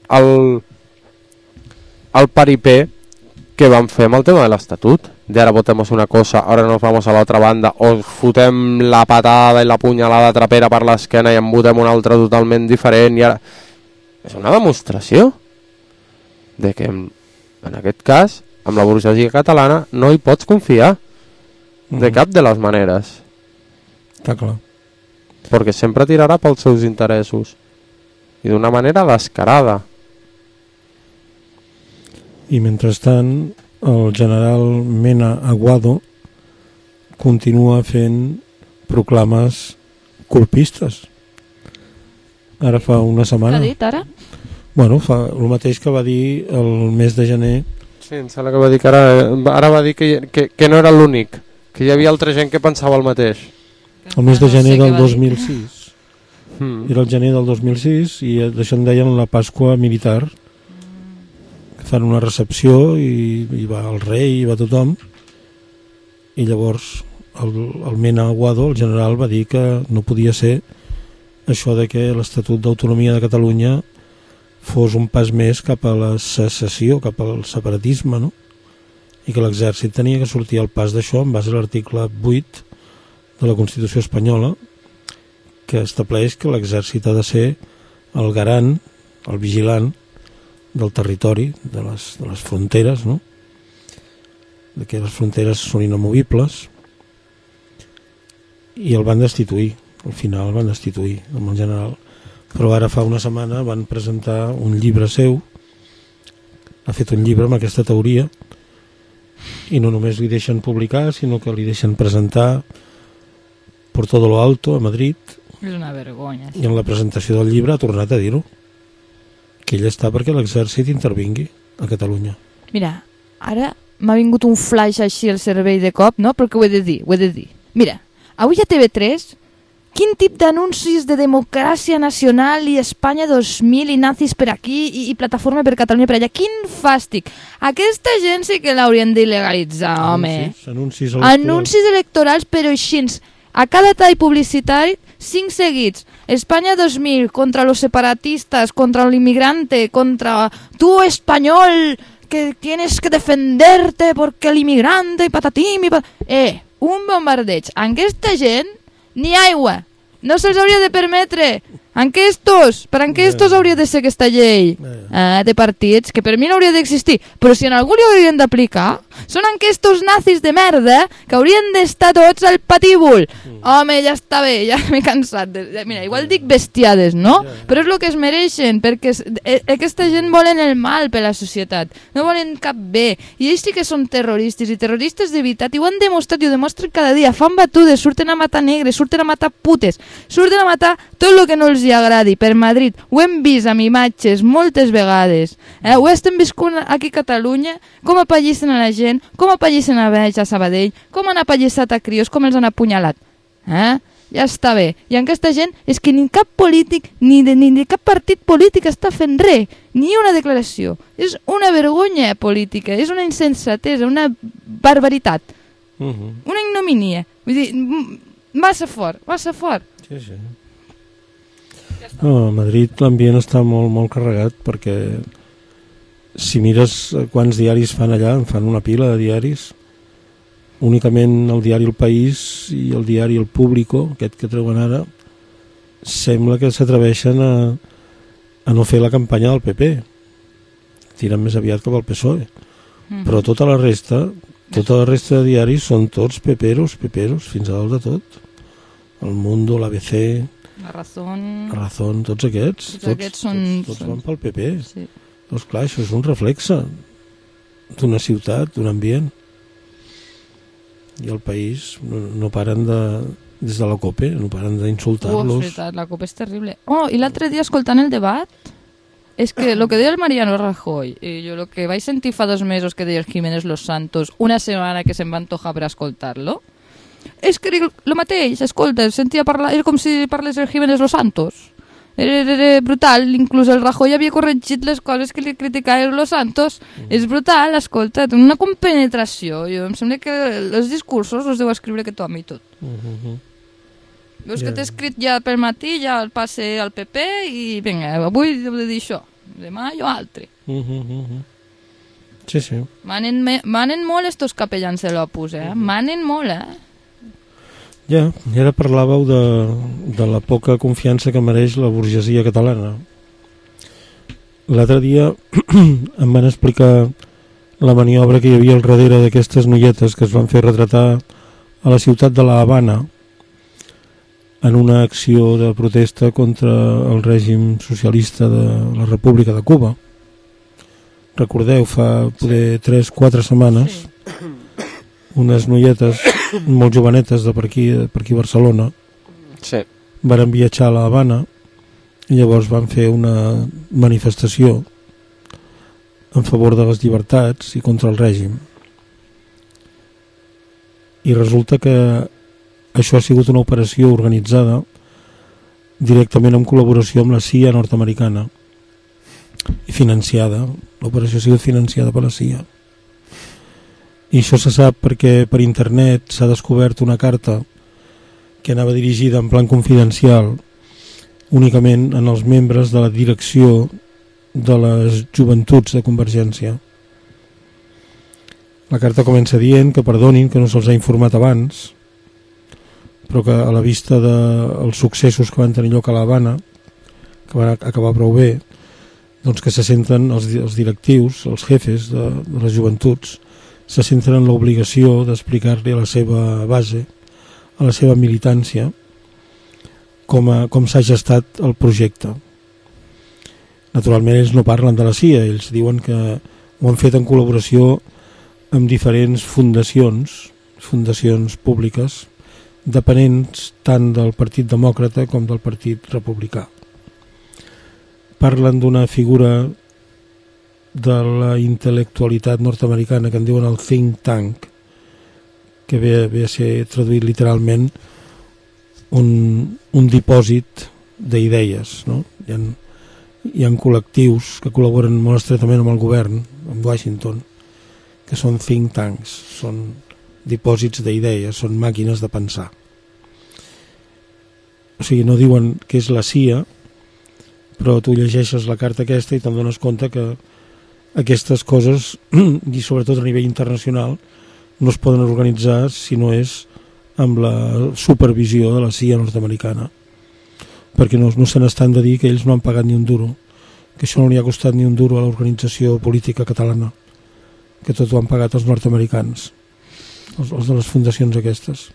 el paripé que van fer amb el tema de l'Estatut, de ara votemos una cosa, ara nos vamos a l'altra banda, o fotem la patada i la punyalada trapera per l'esquena i en votem una altra totalment diferent, i ara... És una demostració de que, en aquest cas, amb la burgesia catalana no hi pots confiar de cap de les maneres. Està clar. Perquè sempre tirarà pels seus interessos. i d'una manera descarada. I mentrestant el general Mena Aguado continua fent proclames colpistes. Ara fa una setmana. Què ha dit ara? Bueno, fa el mateix que va dir el mes de gener. Sí, em sembla que va dir que ara va dir que no era l'únic, que hi havia altra gent que pensava el mateix. El mes de gener del 2006. Era el gener del 2006 i d'això en deien la Pasqua militar. Que fan una recepció i va el rei i va tothom. I llavors el Mena Aguado, el general, va dir que no podia ser això de que l'Estatut d'Autonomia de Catalunya fos un pas més cap a la secessió, cap al separatisme, no? I que l'exèrcit tenia que sortir al pas d'això en base a l'article 8 de la Constitució espanyola, que estableix que l'exèrcit ha de ser el garant, el vigilant del territori, de les fronteres, no? De que les fronteres són inamovibles, i el van destituir. Al final el van destituir, amb el general. Però ara fa una setmana van presentar un llibre seu, ha fet un llibre amb aquesta teoria, i no només li deixen publicar, sinó que li deixen presentar por todo lo alto a Madrid. És una vergonya. I en la presentació del llibre ha tornat a dir-ho, que ell està perquè l'exèrcit intervingui a Catalunya. Mira, ara m'ha vingut un flash així al cervell de cop, no? Perquè ho he de dir. Mira, avui a TV3, quin tip d'anuncis de democràcia nacional i Espanya 2000 i nazis per aquí i plataforma per Catalunya per allà. Quin fàstic. Aquesta gent sí que l'haurien d'il·legalitzar, home. Anuncis electorals, però així, a cada tall publicitari, 5 seguits. Espanya 2000, contra los separatistas, contra el inmigrante, contra tú español, que tienes que defenderte porque el inmigrante, i patatim, un bombardeig. Aquesta gent, ni aigua. No se'ls hauria de permetre. Per enquestos hauria de ser aquesta llei de partits, que per mi no hauria d'existir. Però si en algú li haurien d'aplicar, són enquestos nazis de merda que haurien d'estar tots al patíbul. Home, ja està bé, ja m'he cansat. Mira, igual dic bestiades, no? Però és el que es mereixen, perquè aquesta gent volen el mal per la societat. No volen cap bé. I ells sí que són terroristes, i terroristes de veritat, i ho han demostrat i ho demostren cada dia. Fan batudes, surten a matar negres, surten a matar putes, surten a matar tot el que no els hi agradi per Madrid. Ho hem vist amb imatges moltes vegades. Ho estem viscut aquí a Catalunya, com apallissen a la gent, com apallissen a Baix, a Sabadell, com han apallissat a crios, com els han apunyalat. Ja està bé. I aquesta gent és que ni cap polític, ni de cap partit polític està fent res, ni una declaració. És una vergonya política, és una insensatesa, una barbaritat, una ignomínia. Vull dir, massa fort. Sí. No, a Madrid l'ambient està molt, molt carregat, perquè si mires quants diaris fan allà, en fan una pila de diaris. Únicament el diari El País i el diari El Público, aquest que treuen ara, sembla que s'atreveixen a no fer la campanya del PP. Tiren més aviat cap al PSOE. Però tota la resta de diaris són tots peperos, fins a dalt de tot. El Mundo, l'ABC, La Razón, tots aquests. Tots van pel PP. Sí. Doncs clar, això és un reflexe d'una ciutat, d'un ambient. I el País no paren des de la COPE, no paren d'insultar-los. La COPE és terrible. I l'altre dia, escoltant el debat, és que el que deia el Mariano Rajoy, i jo el que vaig sentir fa 2 mesos que deia el Jiménez Los Santos, una setmana que se'm va antojar per escoltar-lo, és que era el mateix, escolta, sentia parlar, era com si parlés el Jiménez Los Santos. Era brutal, inclús el Rajoy havia corregit les coses que li criticava Los Santos. És brutal, escolta, una compenetració. Em sembla que els discursos els deu escriure que Tom i tot. Veus que t'he escrit ja pel matí, ja el passe al PP i vinga, avui heu de dir això, demà jo altre. Sí. Manen molt estos capellans de l'Opus, manen molt, Ja, i ara parlàveu de la poca confiança que mereix la burgesia catalana. L'altre dia em van explicar la maniobra que hi havia al darrere d'aquestes noietes que es van fer retratar a la ciutat de La Habana en una acció de protesta contra el règim socialista de la República de Cuba. Recordeu, fa poder 3-4 setmanes, unes noietes molt jovenetes de per aquí a Barcelona varen viatjar a l'Havana i llavors van fer una manifestació en favor de les llibertats i contra el règim. I resulta que això ha sigut una operació organitzada directament en col·laboració amb la CIA nord-americana i financiada. L'operació ha sigut financiada per la CIA. I això se sap perquè per internet s'ha descobert una carta que anava dirigida en plan confidencial únicament en els membres de la direcció de les joventuts de Convergència. La carta comença dient que perdonin que no se'ls ha informat abans, però que a la vista dels successos que van tenir lloc a l'Havana, que van acabar prou bé, doncs que se senten els directius, els jefes de les joventuts, se senten en l'obligació d'explicar-li a la seva base, a la seva militància, com s'ha gestat el projecte. Naturalment ells no parlen de la CIA, ells diuen que ho han fet en col·laboració amb diferents fundacions públiques, dependents tant del Partit Demòcrata com del Partit Republicà. Parlen d'una figura de la intel·lectualitat nord-americana que en diuen el think tank, que ve a ser traduït literalment un dipòsit d'idees, no? Hi ha col·lectius que col·laboren molt estretament amb el govern, amb Washington, que són think tanks, són dipòsits d'idees, són màquines de pensar. O sigui, no diuen que és la CIA, però tu llegeixes la carta aquesta i te'n dones compte que aquestes coses, i sobretot a nivell internacional, no es poden organitzar si no és amb la supervisió de la CIA nord-americana, perquè no se n'estan de dir que ells no han pagat ni un duro, que això no li ha costat ni un duro a l'organització política catalana, que tot ho han pagat els nord-americans, els de les fundacions aquestes.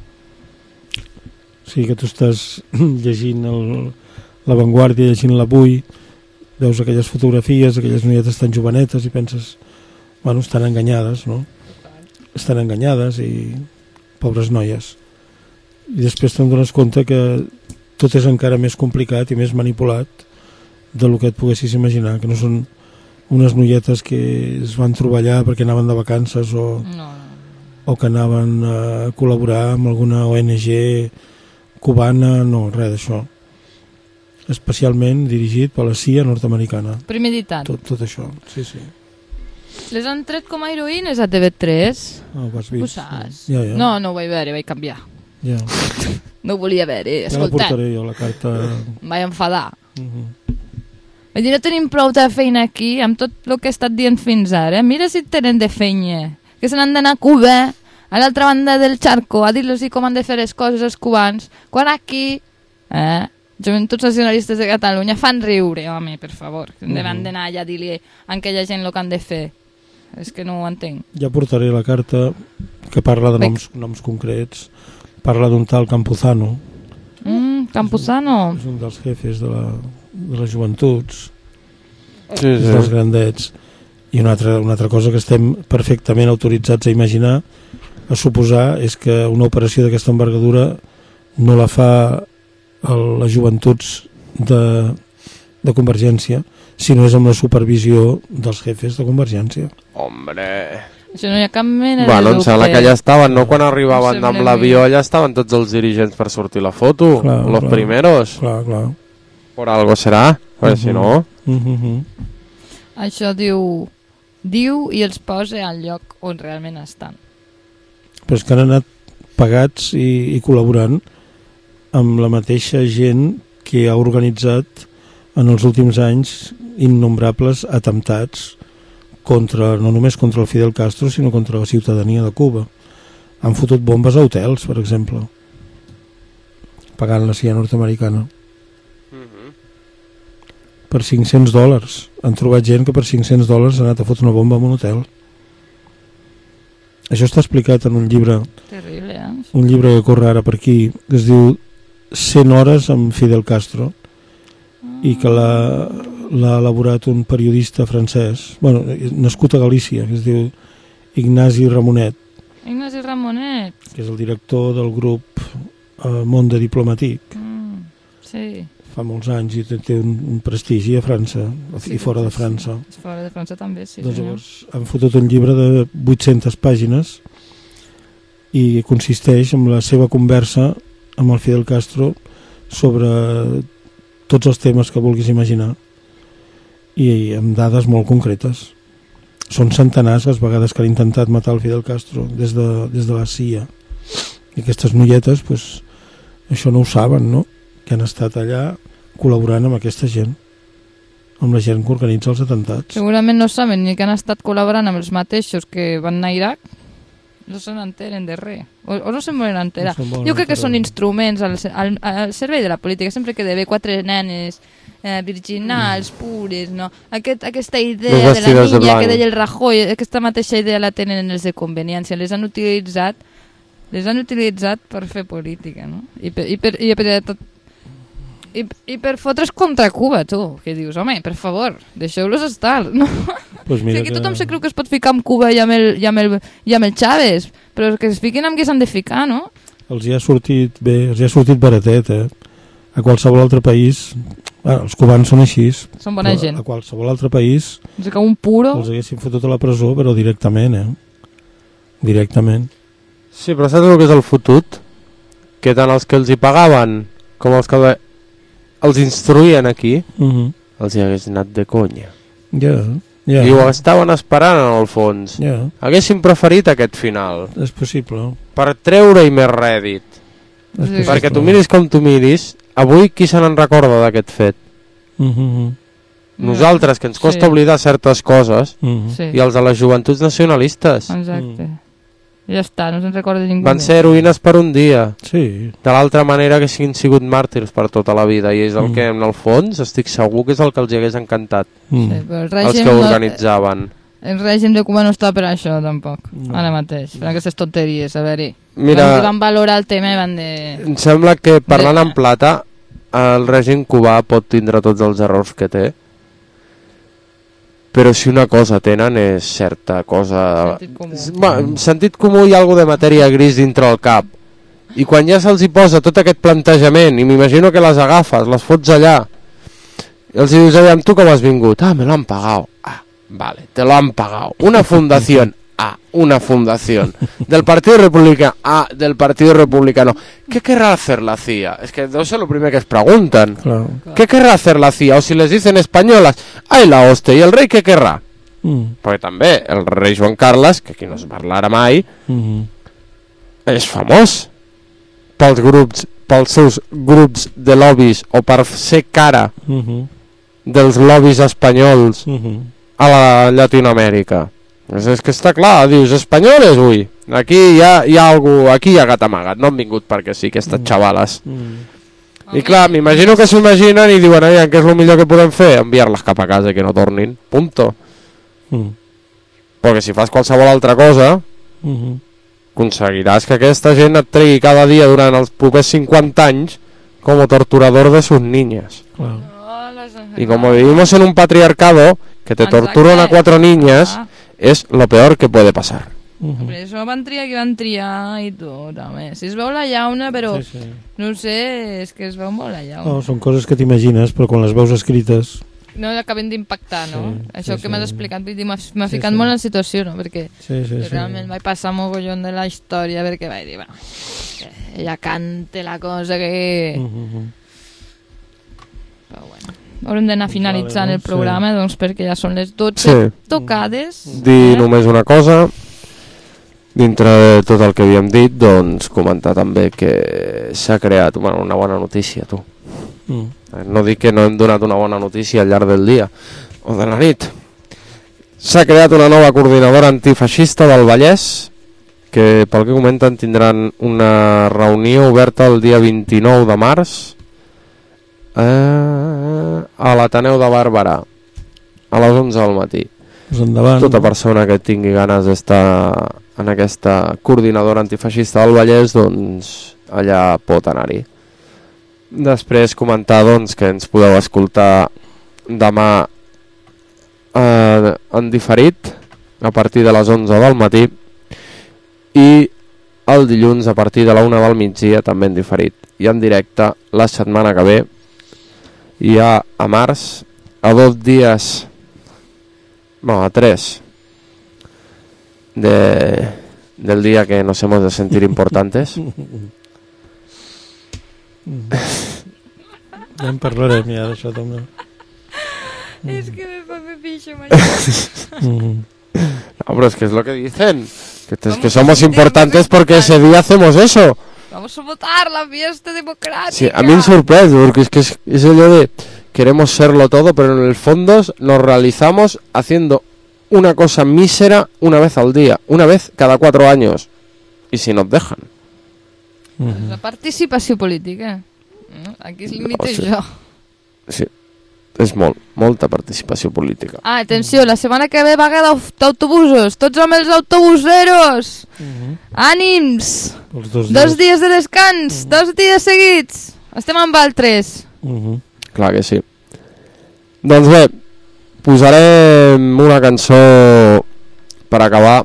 O sigui que tu estàs llegint La Vanguardia, llegint l'Avui, veus aquelles fotografies, aquelles noietes tan jovenetes i penses, bueno, estan enganyades, no? Estan enganyades i pobres noies. I després te'n dones compte que tot és encara més complicat i més manipulat del que et poguessis imaginar, que no són unes noietes que es van trobar allà perquè anaven de vacances o que anaven a col·laborar amb alguna ONG cubana, no, res d'això. Especialment dirigit per la CIA nord-americana. Premeditat. Tot això, sí. Les han tret com a heroïnes a TV3. Ho has vist? Ho saps? Ja. No ho vaig veure, vaig canviar. Ja. No ho volia veure, escolta. Ja la portaré jo, la carta. Em vaig enfadar. Vull dir, no tenim prou de feina aquí amb tot el que he estat dient fins ara. Mira si tenen de feina. Que se n'han d'anar a Cuba, a l'altra banda del xarco, a dir-los com han de fer les coses els cubans, quan aquí... Joventuts Nacionalistes de Catalunya fan riure, home, per favor. Van d'anar allà a dir-li a aquella gent el que han de fer. És que no ho entenc. Ja portaré la carta que parla de noms concrets. Parla d'un tal Campuzano. Campuzano? És un dels jefes de les joventuts. Sí. Dels grandets. I una altra cosa que estem perfectament autoritzats a imaginar, a suposar, és que una operació d'aquesta envergadura no la fa les joventuts de Convergència, sinó és amb la supervisió dels jefes de Convergència. Hombre... Això no hi ha cap mena de bueno, dubte. em sembla que allà estaven, no? Quan arribaven amb l'avió, allà estaven tots els dirigents per sortir la foto, los primeros. Clar. Por algo serà, perquè si no... Això diu i els posa al lloc on realment estan. Però és que han anat pagats i col·laborant amb la mateixa gent que ha organitzat en els últims anys innombrables atemptats no només contra el Fidel Castro, sinó contra la ciutadania de Cuba. Han fotut bombes a hotels, per exemple, pagant la CIA nord-americana. Per $500. Han trobat gent que per $500 ha anat a fotre una bomba en un hotel. Això està explicat en un llibre. Terrible, un llibre que corre ara per aquí, que es diu 100 hores amb Fidel Castro i que l'ha elaborat un periodista francès, bueno, nascut a Galícia, que es diu Ignasi Ramonet. Ignasi Ramonet. Que és el director del grup Monde Diplomatique. Sí. Fa molts anys i té un prestigi a França i fora de França. Sí. Fora de França també, sí. Doncs llavors han fotut un llibre de 800 pàgines i consisteix en la seva conversa amb el Fidel Castro sobre tots els temes que vulguis imaginar i amb dades molt concretes. Són centenars les vegades que han intentat matar el Fidel Castro des de la CIA. I aquestes noietes, pues, això no ho saben, no? Que han estat allà col·laborant amb aquesta gent, amb la gent que organitza els atentats. Segurament no saben ni que han estat col·laborant amb els mateixos que van anar a Iraq. No se n'enteren de res. O no se'n volen enterar. Jo crec que són instruments al servei de la política. Sempre que ve 4 nenes virginals, pures, no? Aquesta idea de la niña que deia el Rajoy, aquesta mateixa idea la tenen els de conveniència. Les han utilitzat per fer política, no? I per fotre's contra Cuba, tu, que dius, home, per favor, deixeu-los estar, no? Pues mira, que tothom se creu que es pot ficar amb Cuba i amb el Chávez, però que es fiquin amb qui s'han de ficar, no? Els hi ha sortit bé, els hi ha sortit baratet, a qualsevol altre país, els cubans són així, són bona gent. A qualsevol altre país els cau un puro, els haguessin fotut a la presó, però directament, directament. Sí, però saps el que és el fotut? Que tant els que els hi pagaven com els que els instruïen aquí, els hi hagués anat de conya. I ho estaven esperant en el fons. Haguessin preferit aquest final. És possible. Per treure-hi més rèdit. Perquè tu miris com tu miris, avui qui se n'en recorda d'aquest fet? Nosaltres, que ens costa oblidar certes coses, i els de les joventuts nacionalistes. Exacte. Ja està, no se'n recorda ningú. Van ser heroïnes per un dia. Sí. De l'altra manera que siguin sigut màrtirs per tota la vida, i és el que en el fons estic segur que és el que els hagués encantat. Sí, els que organitzaven. El règim de Cuba no està per això tampoc, ara mateix, per aquestes tonteries, a veure-hi. Mira, van valorar el tema i van de... Em sembla que parlant en plata, el règim cubà pot tindre tots els errors que té, però si una cosa tenen és certa cosa... Sentit comú i alguna de matèria gris dintre el cap. I quan ja se'ls hi posa tot aquest plantejament, i m'imagino que les agafes, les fots allà, i els dius, aviam, tu com has vingut? Ah, me lo han pagado. Ah, vale, te lo han pagado. Una fundación. Ah, una fundación. Del Partido Republicano. Ah, del Partido Republicano. ¿Qué querrá hacer la CIA? Es que eso es lo primero que es preguntan. Claro. ¿Qué querrá hacer la CIA? O si les dicen españolas, ¡ay la hostia! ¿Y el rey qué querrá? Perquè també el rei Joan Carles, que aquí no es parlarà mai, és famós pels seus grups de lobbies o per ser cara dels lobbies espanyols a la Llatinoamèrica. És que està clar, dius, espanyoles, ui, aquí hi ha algú, aquí hi ha gat amagat, no han vingut perquè sí, aquestes xavales. I clar, m'imagino que s'imaginen i diuen, què és el millor que podem fer? Enviar-les cap a casa i que no tornin, punto. Perquè si fas qualsevol altra cosa, aconseguiràs que aquesta gent et tregui cada dia durant els propers 50 anys com a torturador de sus niñas. Y como vivimos en un patriarcado que te torturan a 4 niñas, és lo peor que puede pasar. Per això van triar que van triar i tot, home. Si es veu la llauna, però no sé, és que es veu molt la llauna. No, són coses que t'imagines, però quan les veus escrites no acaben d'impactar, no? Això que m'has explicat m'ha ficat molt en la situació, no? Perquè realment vaig passar mogollon de la història perquè vaig dir, bueno, ella canta la cosa que... Però bueno, haurem d'anar finalitzant el programa, doncs, perquè ja són les 12 tocades. Dir només una cosa, dintre de tot el que havíem dit, doncs comentar també que s'ha creat una bona notícia, tu. No dic que no hem donat una bona notícia al llarg del dia o de la nit. S'ha creat una nova coordinadora antifeixista del Vallès, que pel que comenten tindran una reunió oberta el dia 29 de març a l'Ateneu de Barberà a les 11 del matí. Tota persona que tingui ganes d'estar en aquesta coordinadora antifeixista del Vallès, doncs allà pot anar-hi. Després comentar doncs, que ens podeu escoltar demà en diferit a partir de les 11 del matí i el dilluns a partir de la 1 del migdia també en diferit i en directe la setmana que ve ja a març a 2 dies a 3 del día que nos hemos de sentir importantes. Ja en parlarem ja d'això també. Es que me pone picho, No, pero es que es lo que dicen. Que somos importantes porque ese día hacemos eso. Vamos a votar la fiesta democrática. Sí, a mí me sorprende porque es el de queremos serlo todo, pero en el fondo nos realizamos haciendo una cosa mísera una vez al día, una vez cada 4 años. Y si nos dejan. La participació política. Aquí es limita això. Sí. És molta participació política. Atenció, la setmana que ve vaga d'autobusos. Tots amb els autobuseros. Ànims. 2 dies de descans. 2 dies seguits. Estem amb altres. Clar que sí. Doncs bé, posarem una cançó per acabar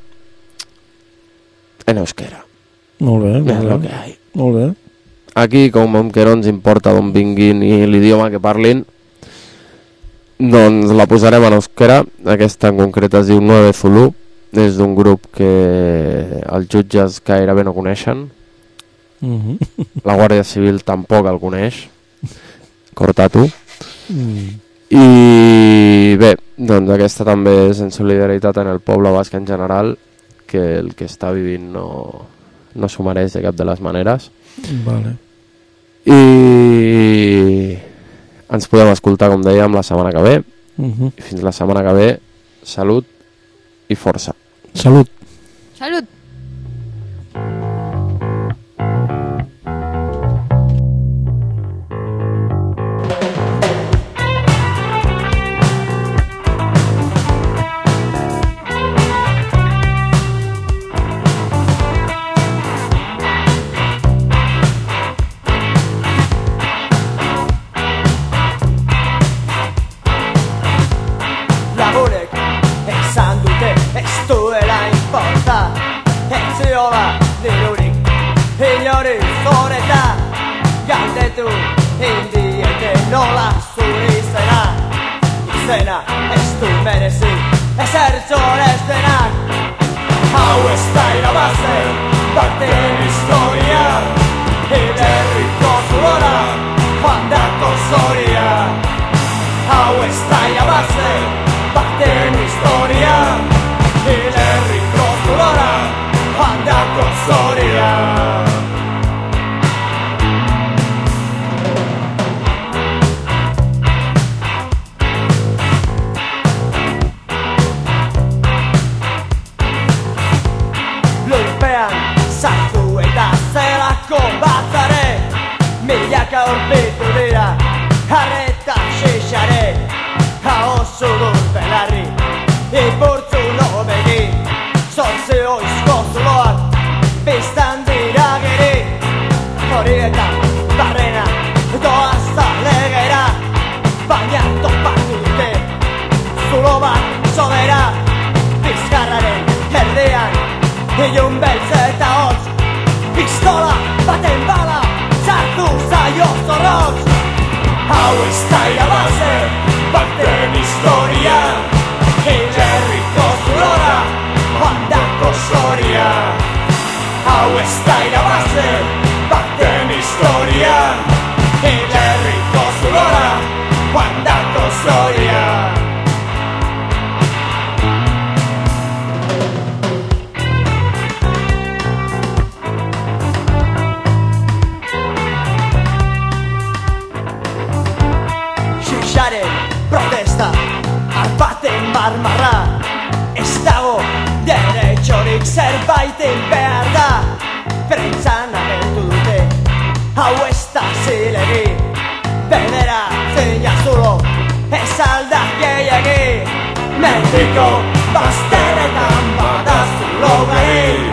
en euskera. Molt bé. És lo que hay. Molt bé. Aquí, com que no ens importa d'on vinguin i l'idioma que parlin, doncs la posarem en euskera. Aquesta en concret es diu 9 Zulu, és d'un grup que els jutges gairebé no coneixen, la Guàrdia Civil tampoc el coneix, Cortatu, i bé, doncs aquesta també és en solidaritat en el poble basc en general, que el que està vivint no s'ho mereix de cap de les maneres. Vale. I ens podem escoltar, com dèiem, la setmana que ve. I fins la setmana que ve, salut i força. Salut. Salut.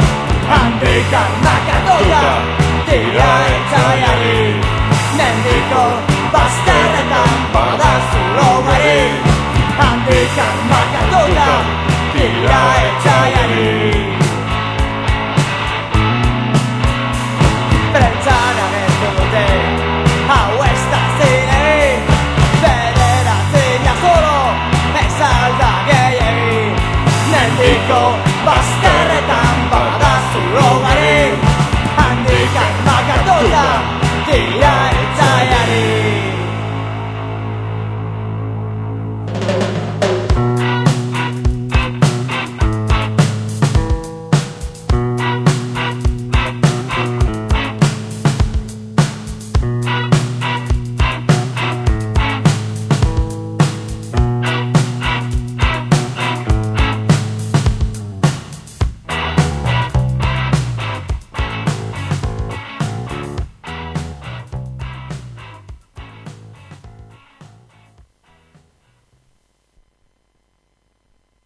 Handik arnak atoia, tira etxaiari, mendik digo basta.